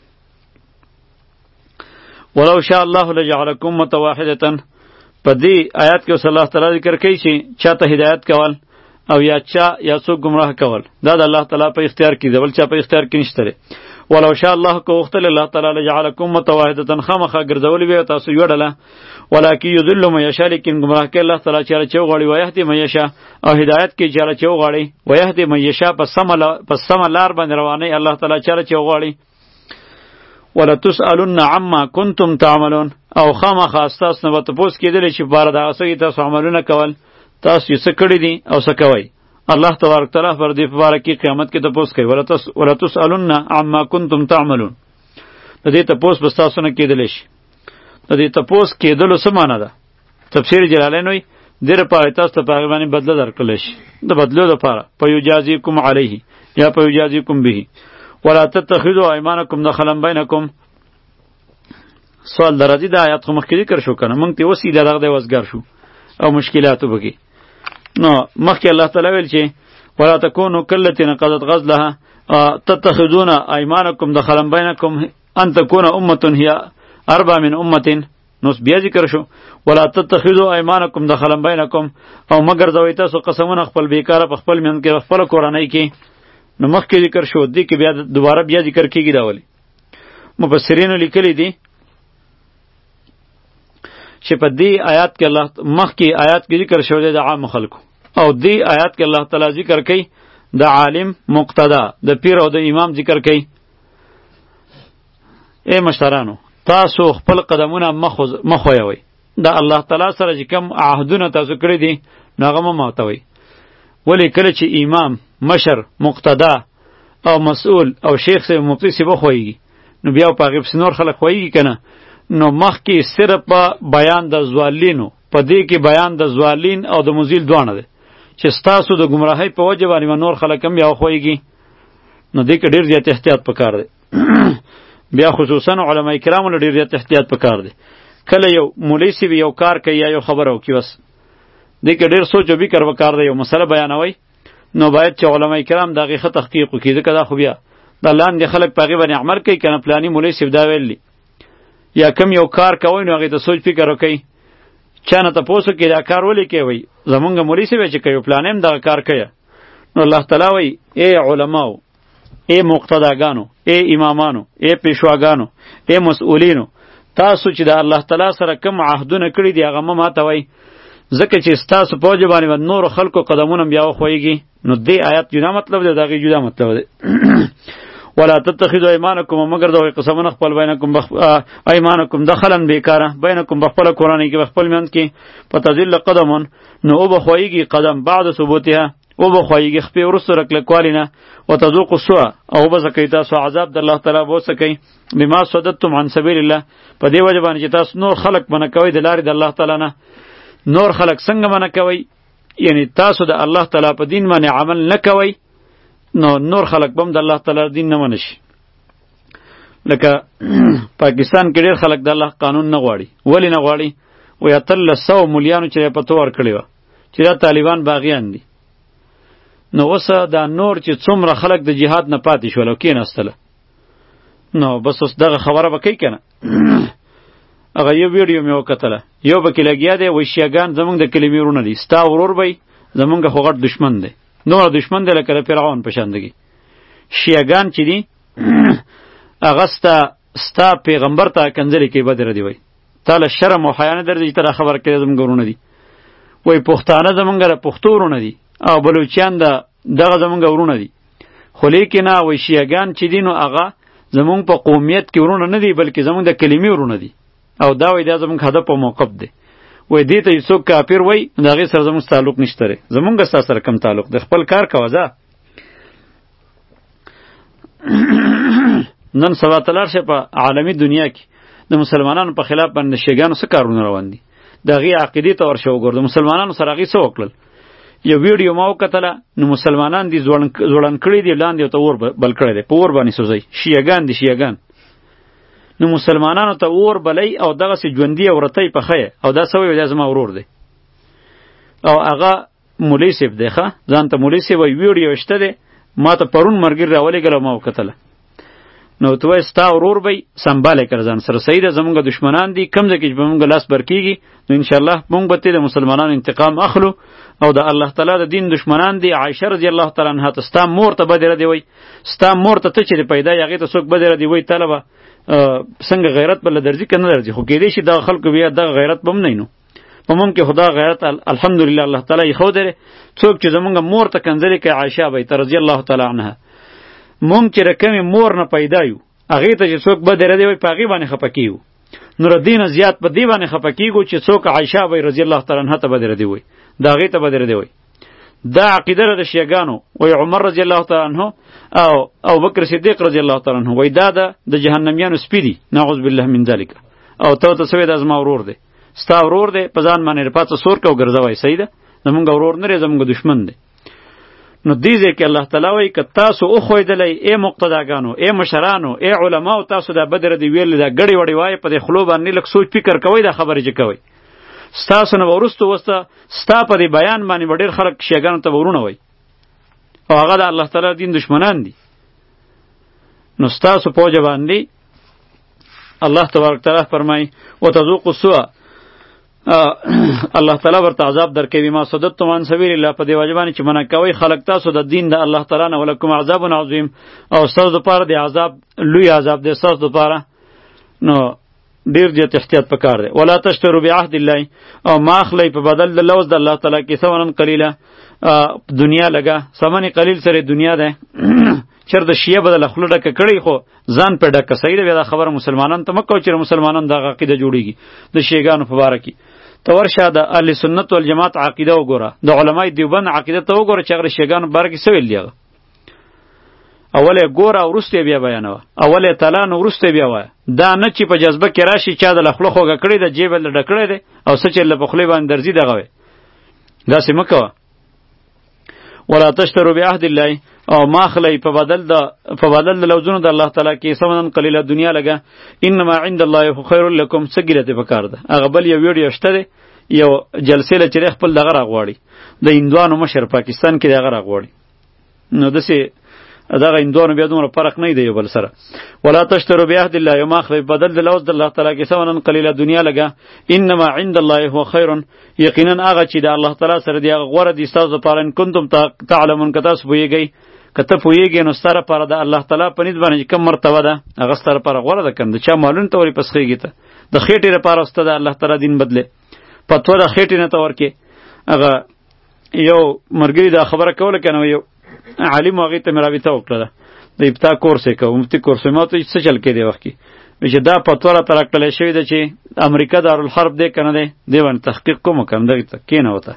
ولو شاء الله لجعلکم امة واحدة، په دې آیات کې اوس الله تعالی ذکر کوي چې چاته هدایت کول او یا چا یا څوک گمراه کول دا د الله تعالی په اختیار کې دی، بل چا په اختیار کې نشته دی. ولو شاء الله که وختل الله تعالی لجعلکم امة واحدة، خامخا ګرځولې به تاسو یو ډله، ولکن یضل من یشاء، لیکن گمراه کوي الله تعالی چاله چې وغواړي، ویهدي من یشاء، او هدایت کوي چاله چې وغواړي، ویهدي من یشاء، په سمه لار باندې روانوي الله تعالی چاله چې وغواړي. ولتسألن عما کنتم تعملون، او خامخا ستاسو نه به تپوس کېدلی چې په باره د هغه څه کې تاسو عملونه کول، تاسو یې څه کړي دي او څه کوئ. الله تبارک تعالی پر دې په باره کې قیامت کې تپوس کوي. ولتسألن عما کنتم تعملون، د دې تپوس به ستاسو نه کېدلی شي. د دې تپوس کېدلو څه معنی ده؟ تفسیر جلالین وایي دې لپاره تاسو ته په هغې باندې بدله درکړلی شي، د بدلو لپاره فیجازیکم علیه یا فیجازیکم به. ولا تتخذوا ایمانکم دخلا بینکم، سوال درازی دا آیات خو مخکې ذکر شو کنه، موږ ته اوس یې دغه دی وزګار شو او مشکلاتو پکې. نو مخکې الله تعالی ویل چې ولا تکونوا کالتي نقضت غزلها تتخذون ایمانکم دخلا بینکم ان تکون امة هي اربع من امة، نو بیا ذکر شو ولا تتخذوا ایمانکم دخلا بینکم، او مگر ځوئ تاسو قسمونه خپل بیکاره په خپل منځ کې خپل کورنۍ کې. نو مخکې ذکر شو، دې کې بیا دوباره بیا ذکر کېږي. دا ولې؟ مفسرینو لیکلی دي چې په دې آیات کې الله مخکې آیات کې ذکر شوی دی د عام خلکو، او دې آیات کې الله تعالی ذکر کوي د عالم مقتدا، د پیر او د امام ذکر کوي. ای مشترانو، تاسو خپل قدمونه مخ ویوئ، د الله تعالی سره چې کوم عهدونه تاسو کړي دي نو هغه مه ماتوئ. ولی کله چې امام، مشر، مقتدا او مسئول او شیخ صاحب مفتی صاحب وخوایږي نو بیا په هغې پسې نور خلک خوایږي که نه، نو مخکې صرف په بیان د زوالینو، په دې کې بیان د زوالین او د مزیل دواړه دی چې ستاسو د ګمراهۍ په وجه باندې به نور خلک هم بیا وخوایږي، نو دې کې ډېر زیات احتیاط پکار دی. بیا خصوصا علما کرامو له ډېر زیات احتیاط پکار دی. کله یو مولوي صاحب یو کار کوي یا یو خبره وکړي، بس دې کې ډېر سوچ او فکر پکار دی. یو مسله بیانوئ نو باید چې علما کرام د هغې ښه تحقیق وکړي، ځکه دا خو بیا د لاندې خلک په هغې باندې عمل کوي که نه پلاني مولوي صاحب دا ویلي، یا کم یو کار کوئ نو هغې ته سوچ فکر وکئ، چا نه تپوس وکړي دا کار ولې کوئ، زمونږ مولوي صاحب چې کوي پلانې هم دغه کار کوي. نو الله تعالی وایي ای علماو، ای مقتداګانو، ای امامانو، ای پیشواګانو، ای مسئولینو، تاسو چې د الله تعالی سره کوم عهدونه کړي دي هغه مه ماتوئ، ځکه چې ستاسو په وجه باندې به نورو خلکو قدمونه بیا وښویږي. نو دې آیات جدا مطلب دی، د هغې جدا مطلب دی. ولا تتخذوا ایمانکم، مگر د هغوی قسمونه خپل بینکم بخ... ایمانکم دخلا بیکاره، بینکم بخپله کورنۍ کې بخپل منځ کې، فتضل قدمون، نو وبښویږي قدم بعد ثبوتها، وبښویږي خپې وروسته رکلکوالي نه، وتذوقوا السوء، او وبڅکئ تاسو عذاب د الله تعالی به وڅکئ، بما صددتم عن سبیل الله، په دې وجه باندې چې تاسو نور خلق منع کوئ د لارې د الله تعالی نه. نور خلق څنګه منع کوئ؟ یعنی تاسو د الله تعالی په دین باندې عمل نه کوئ، نو نور خلق بم د الله تعالی دین نه منع شي. لکه پاکستان کې ډېر خلق د الله قانون نه غواړي. ولې نه غواړي؟ وایي اتلس سوه مولیانو چې پته ورکړې وه چې دا طالبان باغیان دي. نو اوسه دا نور چې څومره خلق د جهاد نه پاتې شول او کېناستله، نو بس اوس دغه خبره به کوي که نه؟ هغه یو ویډیو مې وکتله، یو پکې لګیا دی، وایي شیعګان زمونږ د کلمې ورونه دي، ستا ورور به زمونږ خو غټ دشمن دی، نور دشمن دی لکه د فرعون په شاندګي. شیعګان چې دي هغه ستا ستا پیغمبر ته کنځلې کوي، بد ردي وایي تا له شرم او حیا نه درځي چې ته دا خبره کوې زمونږ ورونه دي. وایي پښتانه زمونږ د پښتو ورونه دي او بلوچیان د دغه زمونږ ورونه دي، خو لیکن وایي شیعګان چې دي نو هغه زمونږ په قومیت کې ورونه نه دي بلکې زمونږ د کلمې ورونه دي، او دا وایي دا زمونږ هدف او موقف دی. وایي دې ته چې څوک کافر وایي د هغې سره زمونږ تعلق نشته دی، زمونږ ستا سره کم تعلق دی، خپل کار کوه ځه. نن سبا ته لاړ شئ په عالمي دنیا کې د مسلمانانو په خلاف باندې شیګانو څه کارونه روان دي، د هغې عقیدې ته ورشه وګوره، د مسلمانانو سره هغې څه وکړل. یو ویډیو ما وکتله، نو مسلمانان دي ځوړند کړي دي، لاندې ورته اور بل کړی دی، په اور باندې سوځئ، شیعګان دي شیعګان. نو مسلمانانو ته اور بلی او دغسې ژوندي او رتی پخی او دا څه وایي دا زما ورور دی، او هغه مولوي صاحب دی، ښه ځان ته مولوي صاحب وایي، ویډیو شته دی، ما ته پرون ملګري راولېږله ما وکتله. نو ته وایي ستا ورور به سنبالی کړه ځان سره، صحیح ده، زمونږ دشمنان دي، کوم ځای کې چې به مونږ لاس بر کېږي نو انشاءالله مونږ به ترې د مسلمانانو انتقام اخلو، او د الله تعالی د دین دشمنان دي. عایشه رضی الله تعالی عنها ته ستا مور ته بدې ردې وایي، ستا مور ته ته چې پیدا یې هغې ته څوک بدې ردې وایي، تله به څنګه غیرت به له درځي که نه درځي؟ خو کېدای شي دغه خلکو بیا دغه غیرت به هم نه وي، نو په مونږ کې خو دغه غیرت الحمدلله الله تعالی ایښودی دی. څوک چې زمونږ مور ته کنځلې کوي، عایشه بیت رضی الله تعالی عنها، مونږ چې د کومې مور نه پیدا یو هغې ته چې څوک بدې ردې وایي په هغې باندې خفه کېږو، نو د دې نه زیات په دې باندې خفه کېږو چې څوک عایشه بیت رضی الله تعالی عنها ته بدې ردې وایي، د هغې ته بدې ردې وایي. دا عقیده ده د شیعګانو. وایي عمر رضی الله تعالی عنه او او بکر صدیق رضی الله تعالی عنه وایي دا د جهنمیانو سپي دي، نعوذ بالله من ذلک. او ته ورته څه وایې دا زما ورور دی، ستا ورور دی، په ځان باندې پاڅه سور که او ګرځه وایي، صحیح ده، زمونږ ورور نه دی، زمونږ دشمن دی. نو دې ځای کې الله تعالی وایي که تاسو وښویدلی ای مقتداګانو، ای مشرانو، ای علماو، تاسو دا بد ردې ویلې، دا ګډې وړې وایې، په دې خولو باندې لږ سوچ فکر کوئ دا خبرې چې کوئ، ستاسو نه به وروسته وسته ستا په دې بیان باندې به ډېر خلک شیعګانو ته به ورونه وایي، او هغه د الله تعالی دین دشمنان دي. نو ستاسو په وجه باندې الله تبارک تعالی فرمایي وتذوقوا السوء، الله تعالی ورته عذاب درکوي، ما صددتم عن سبیل الله، په دې وجه باندې چې منع کوئ خلک تاسو د دین د الله تعالی نه، ولکم عذاب عظیم، او ستاسو دپاره د عذاب لوی عذاب دی ستاسو دپاره. نو ډیر زیات احتیاط پکار دی. ولا تشتروا بعهد الله، او ما اخلی په بدل د لوز د الله تعالی کې ثمنا قلیلا، دنیا لگا، ثمن قلیل سره دنیا ده. چر د شیعه بدل خپل ډکه کړي خو ځان په ډکه، صحیح ده، دا خبره مسلمانان ته مکو چې مسلمانان د عقیده جوړیږي د شیعګانو په باره کې. ته ورشه د اهل سنت والجماعت عقیده وګوره، د علماء دیوبند عقیده ته وګوره چې هغه شیعګانو په باره کې څه ویل دي. اوله ګوره او وروسته بیا بیانوه، اوله تلان او وروسته بیا وایه، دا نه چې په جذبه کې راشي چا د خپله خوږه کړې ده، جیب یې ډک کړی دی او څه چې له په خولې باندې درځي دغه وی، داسې مه کوه. ولا تشتروا بعهد الله، او ما اخلی په بدل د په بدل د لوزونو د الله تعالی کې ثمنا قلیلا، دنیا لګه، انما عند الله خیر لکم، څه ګیرته پکار ده. هغه بل یو ویډیو شته دی، یو جلسې له چې خپل دغه راغواړي، د هندوانو مشر پاکستان کې دغه راغواړي، نو داسې دغه هندوانو بیا دومره فرق نه دی یو بل سره. ولا تشتروا بعهد الله، یو ما اخلی بدل د لوز د الله تعالی کې ثمنا قلیلا، دنیا لګه، انما عند الله هو خیر، یقینا هغه چې د الله تعالی سره دی هغه غوره دي ستاسو لپاره، ان کنتم تعلمون، که تاسو پوهیږئ، که ته پوهیږې نو ستا لپاره د الله تعالی په نسبت باندې کوم مرتبه ده هغه ستا لپاره غوره ده، که نه د چا مالونو ته ولې پسخېږي ته د خېټې لپاره واستې د الله تعالی دین بدله فتوا د خېټې نه ته ورکې. هغه یو ملګري دا خبره کوله که نه، یو عالم هغې ته مې رابطه وکړله، د ابتدا کورس یې کوه، مفتي کورس ما ته څه چل کې دی وخت کې چې دا فتوا راته راکړلی شوې ده چې امریکا دارالحرب دی که نه دی، دې باندې تحقیق کوم وکړم دغې ته کښېنه وته.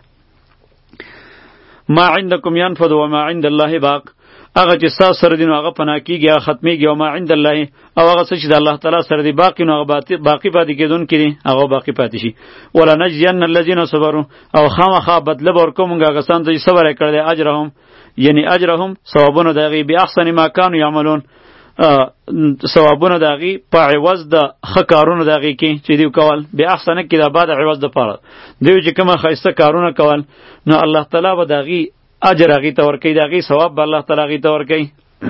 ما عندکم ینفد و ما عند الله باق، هغه چې ستاسو سره دي نو هغه پناه کېږي، هغه ختمېږي. او ما عند الله، او هغه څه چې د الله تعالی سره دي باقي نو هغه باقي پاتې کېدونکي دي، هغه باقي پاتې شي. ولنجزین الذین صبروا، او خامخا بدله به ورکوو مونږ هغه کسانو ته چې صبر یې کړی دی، اجرهم یعنی اجرهم ثوابونه د هغې باحسن ما کانوا یعملون، ثوابونه د هغې په عوض د ښه کارونو د هغې کې چې دوی کول. باحسنه کې دا بعد عوض دپاره دوی چې کومه ښایسته کارونه کول نو الله تعالی به د هغې اجر هغې ته ورکوي، د هغې ثواب به الله تعالی هغې ته ورکوي.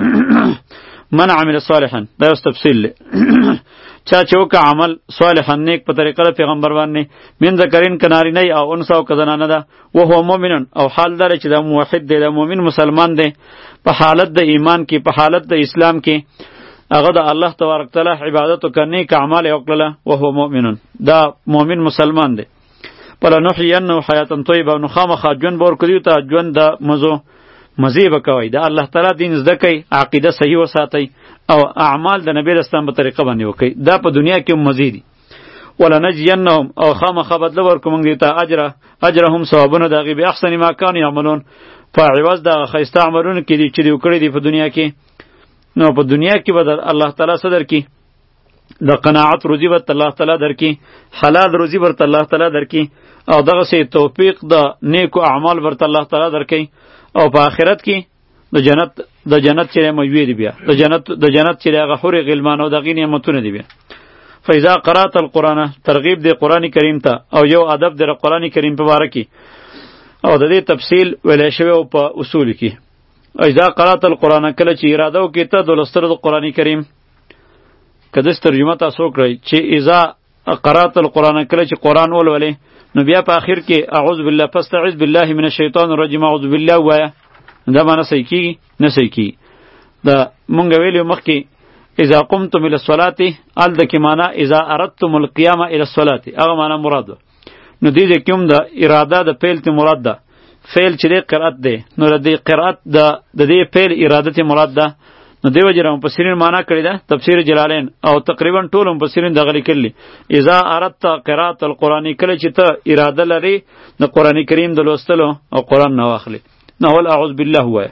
من عمل صالحا، دا یو تفصیل دی. چا چې وکړه عمل صالحا نیک په طریقه د پیغمبر باندې، من ذکرین که نارینه او انثی او که زنانه ده، وهو مؤمن، او حال دا چې دا موحد دی، دا مؤمن مسلمان دی، په حالت د ایمان کې، په حالت د اسلام کې هغه د الله تبارک تعالی عبادت وکړه، نیک اعمال یې وکړله، وهو مؤمن، دا مؤمن مسلمان دی. فلنحیینه حیاة طیبه، نو خامخا ژوند به ورکړي ته ژوند د مزو، مزې به کوئ، د الله تعالی دین زده کوئ، عقیده صحیح وساتئ، او اعمال د نبی اسلام په طریقه باندې وکئ، دا په دنیا کې هم مزې دي. ولنجزینهم، او خامخا بدله ورکړو موږ دوی ته اجره اجرهم ثوابونه د هغې باحسن ما کانوا یعملون، په عوض د هغه ښایسته عملونو کې دي چې دوی کړي دي په دنیا کې. نو په دنیا کې به د الله تعالی څه درکړي؟ د قناعت روزي به الله تعالی درکړي، حلال روزي به الله تعالی درکړي، او دغسې توفیق د نیکو اعمال به الله تعالی درکړي. او په آخرت کې د جنت د جنت چې مجوی دی، بیا د جنت د جنت چې هغه حور غلمان او دغې نعمتونه دي. بیا فاذا قرات القرآن، ترغیب دی قرآن کریم ته، او یو ادب دی قرآن کریم په باره کې، او د دې تفصیل ویلی شوی او په اصول کې. اذا قرات القرآن، کله چې اراده وکړې ته د لوستلو د قرآن کریم، که داسې ترجمه تاسو وکړئ چې اذا قرات القرآن، کله چې قرآن ولولې نو بیا په آخر کې اعوذ بالله فاستعذ بالله من الشیطان الرجیم اعوذ بالله وایه، دا معنی صحیح کېږي؟ نه صحیح کېږي. دا مونږ ویلي مخکې اذا قمتم الى الصلاة، هلته کې معنی اذا اردتم القیام الى الصلاة، هغه معنی مراد ده. نو دې دې کې هم د اراده د فعل ته مراد ده، فعل چې دی قرأت دی، نو د دې قرأت د دې فعل اراده ته مراد ده. نو دیو جره مفسرین معنا کړی ده، تفسیر جلالین او تقریبا ټول مفسرین دغه لیکلي اذا اردت قرات القرآن، کله چې ته اراده لري د قرآن کریم د لوستلو او قرآن نه واخلي. نو ول اعوذ بالله وایه،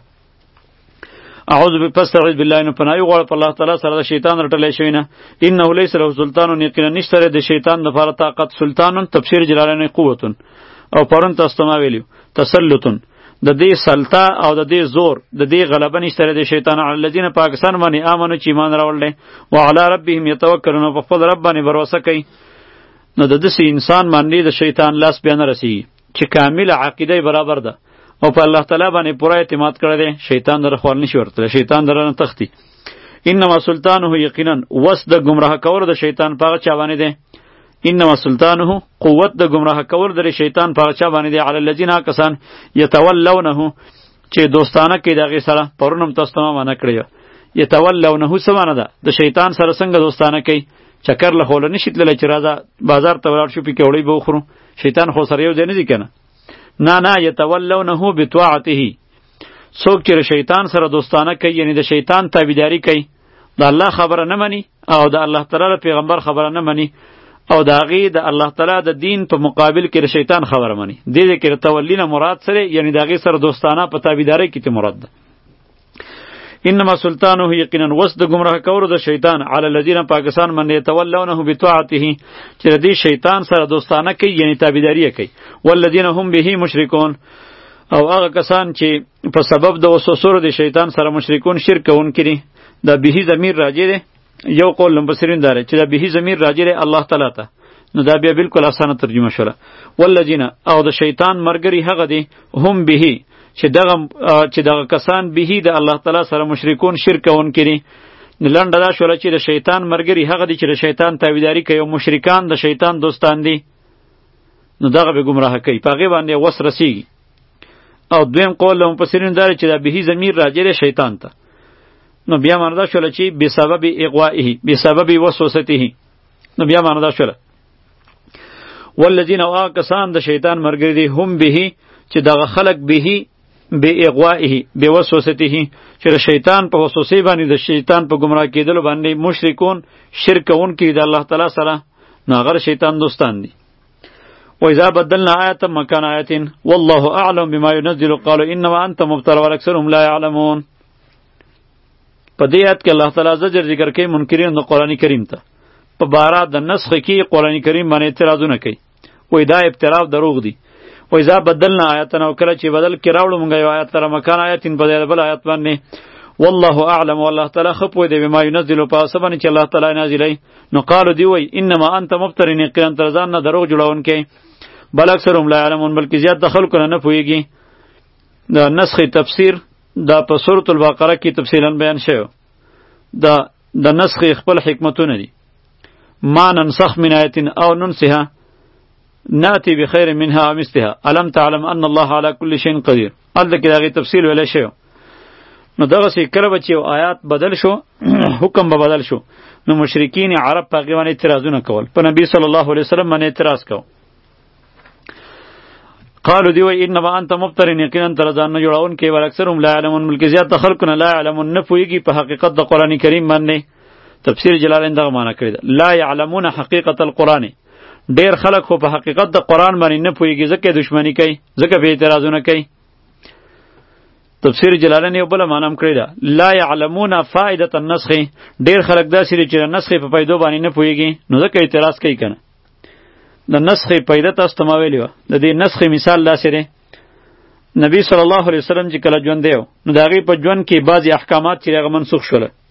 اعوذ بفاستعذ بالله، نو پناه غواړه په الله تعالی سره د شیطان رټلی شوی نه. انه لیس له سلطان، یقینا نشته د شیطان لپاره طاقت. سلطان تفسیر جلالین قوتون، او پرون تاسو ته ما ویلو تسلطن، د دې سلطه او د دې زور د دې غلبه نشته د شیطان علی الذین پاکستان باندې امنو چې ایمان راوړل او علی ربهم یتوکلون، په خپل رب باندې باور کوي. نو د دې انسان باندې د شیطان لاس بیا نه رسیږي چې کامل عقیده برابر ده او په الله تعالی باندې پوره اعتماد کړی دی، شیطان در خپل نشي ورته، شیطان درنه تختی. انما سلطانه، یقینا وس د گمراه کول د شیطان پاغه چا باندې دی. انما سلطانه، قوت د گمراه کول د شیطان پاغه چا باندې دی. علی الذین کسان یتولونه، چې دوستانه کې دغه سره پرونم تاسو ته معنا کړی، یتولونه څه معنا ده؟ د شیطان سره څنګه دوستانه کوي؟ چکر له خول نشي تللی چې راځه بازار ته ولاړ شو پکې وړي به وخورو، شیطان خو سره یو ځای نه دی کنه. نه نه، یتولونه بطاعته، څوک چې شیطان سره دوستانه کوي یعنی د شیطان تابعداري کوي، د الله خبره نه مني او د الله تعالی پیغمبر خبره نه مني، او د هغې د الله تعالی د دین په مقابل کې د شیطان خبره مني. دې دې کې تولی نه مراد سره یعنی د هغې سره دوستانه په تابعدارۍ کې ته مراد ده. انما سلطانه، یقینا وس د گمراه کولو د شیطان علی الذین پاکستان باندې یتولونه بطاعته، چې د دې شیطان سره دوستانه کوي یعنی تابعداري کوي. والذین هم به مشرکون، او هغه کسان چې په سبب د وسوسو د شیطان سره مشرکون شرک کوونکي دي. د به ضمیر راجع دی، یو قول مفسرین داره چې د به ضمیر راجع دی الله تعالی ته، نو دا بیا بالکل اسانه ترجمه شوله. والذین، او د شیطان مرګري هغه دي، هم به چې دغه چې دغه کسان به د الله تعالی سره مشرکون شرک کوونکي دي. لنډه دا شوله چې د شیطان مرګري هغه دي چې د شیطان تابعداري کوي، او مشرکان د شیطان دوستان دي، نو دغه به گمراه کوي، په هغې باندې وس رسیږي. او دویم قول له مفسرین داره چې دا به ضمیر راجع دی شیطان ته، نو بیا معنی دا شوله چې بسبب اغوائه، بسبب وسوسته، نو بیا معنا دا شوله والذین او هغه کسان د شیطان ملګري دي هم به چې دغه خلق به بے اغوائه بے وسوسته چې د شیطان په وسوسه باندې د شیطان په گمراه کېدلو باندې مشرکون شرک کوونکي د الله تعالی سره ناغر شیطان دوستان دي. و اذا بدلنا آیه مکان آیه والله اعلم بما ينزل قالوا انما انت مبتر واکثرهم لا يعلمون. په دې آیت کې الله تعالی زجر ذکر کوي منکرین د قرآن کریم ته په باره د نسخ کې قرآن کریم باندې اعتراضونه کوي. وای دا ابتراف دروغ دی. و اذا بدلنا آیاتنا وکله چې بدل کې راوړو مونږ یو آیت سره مکان آیتین په بل آیت باندې والله اعلم والله تعالی خپو دی بما ينزل په سبن چې الله تعالی نازلای نو قالو دی وای انما انت مفترین یقینا تر ځان نه دروغ جوړون کې بل اکثرهم لا يعلمون بلکې زیات د خلکو نه پوهیږي. د نسخ تفسیر دا په سورۃ البقره کې تفصیلا بیان شوی. دا د نسخ خپل حکمتونه دي. ما ننسخ من آیه او ننسها ناتی بخیر منها مثلها الم تعلم ان الله على كل شيء قدیر. الته کې دغه تفصیل ویل شوی. نو دغه سې کړه بچي آیات بدل شو حکم به بدل شو نو مشرکین عرب په غوانه اعتراضونه کول په نبی صلی الله علیه وسلم باندې اعتراض کو. قالو دی وای انما انت مفترین یقینا تر ځان نه جوړون کې ول اکثرهم لا علمون ملک زیات خلقنا لا علمون نه پویږي په حقیقت د قران کریم باندې. تفسیر جلالین دغه معنی کړی ده لا يعلمون حقیقت القرآن. ډیر خلک خو په حقیقت د قرآن باندې نه پوهیږي ځکه دښمنی کوي ځکه به اعتراضونه کوي. تفسیر جلالین یو بل معنی هم کړی ده لا يعلمون فائدة النسخ. ډیر خلک داسې دي چې د نسخ په پیدو باندې نه پوهیږي نو ځکه اعتراض کوي کنه. د نسخ پیدا تاسو ته ما ویلی وه د دې نسخ مثال داسې دی نبی صلی الله علیه وسلم چې کله ژوندی و نو د هغې په ژوند کې بعضې احکامات چې هغه منسوخ شوله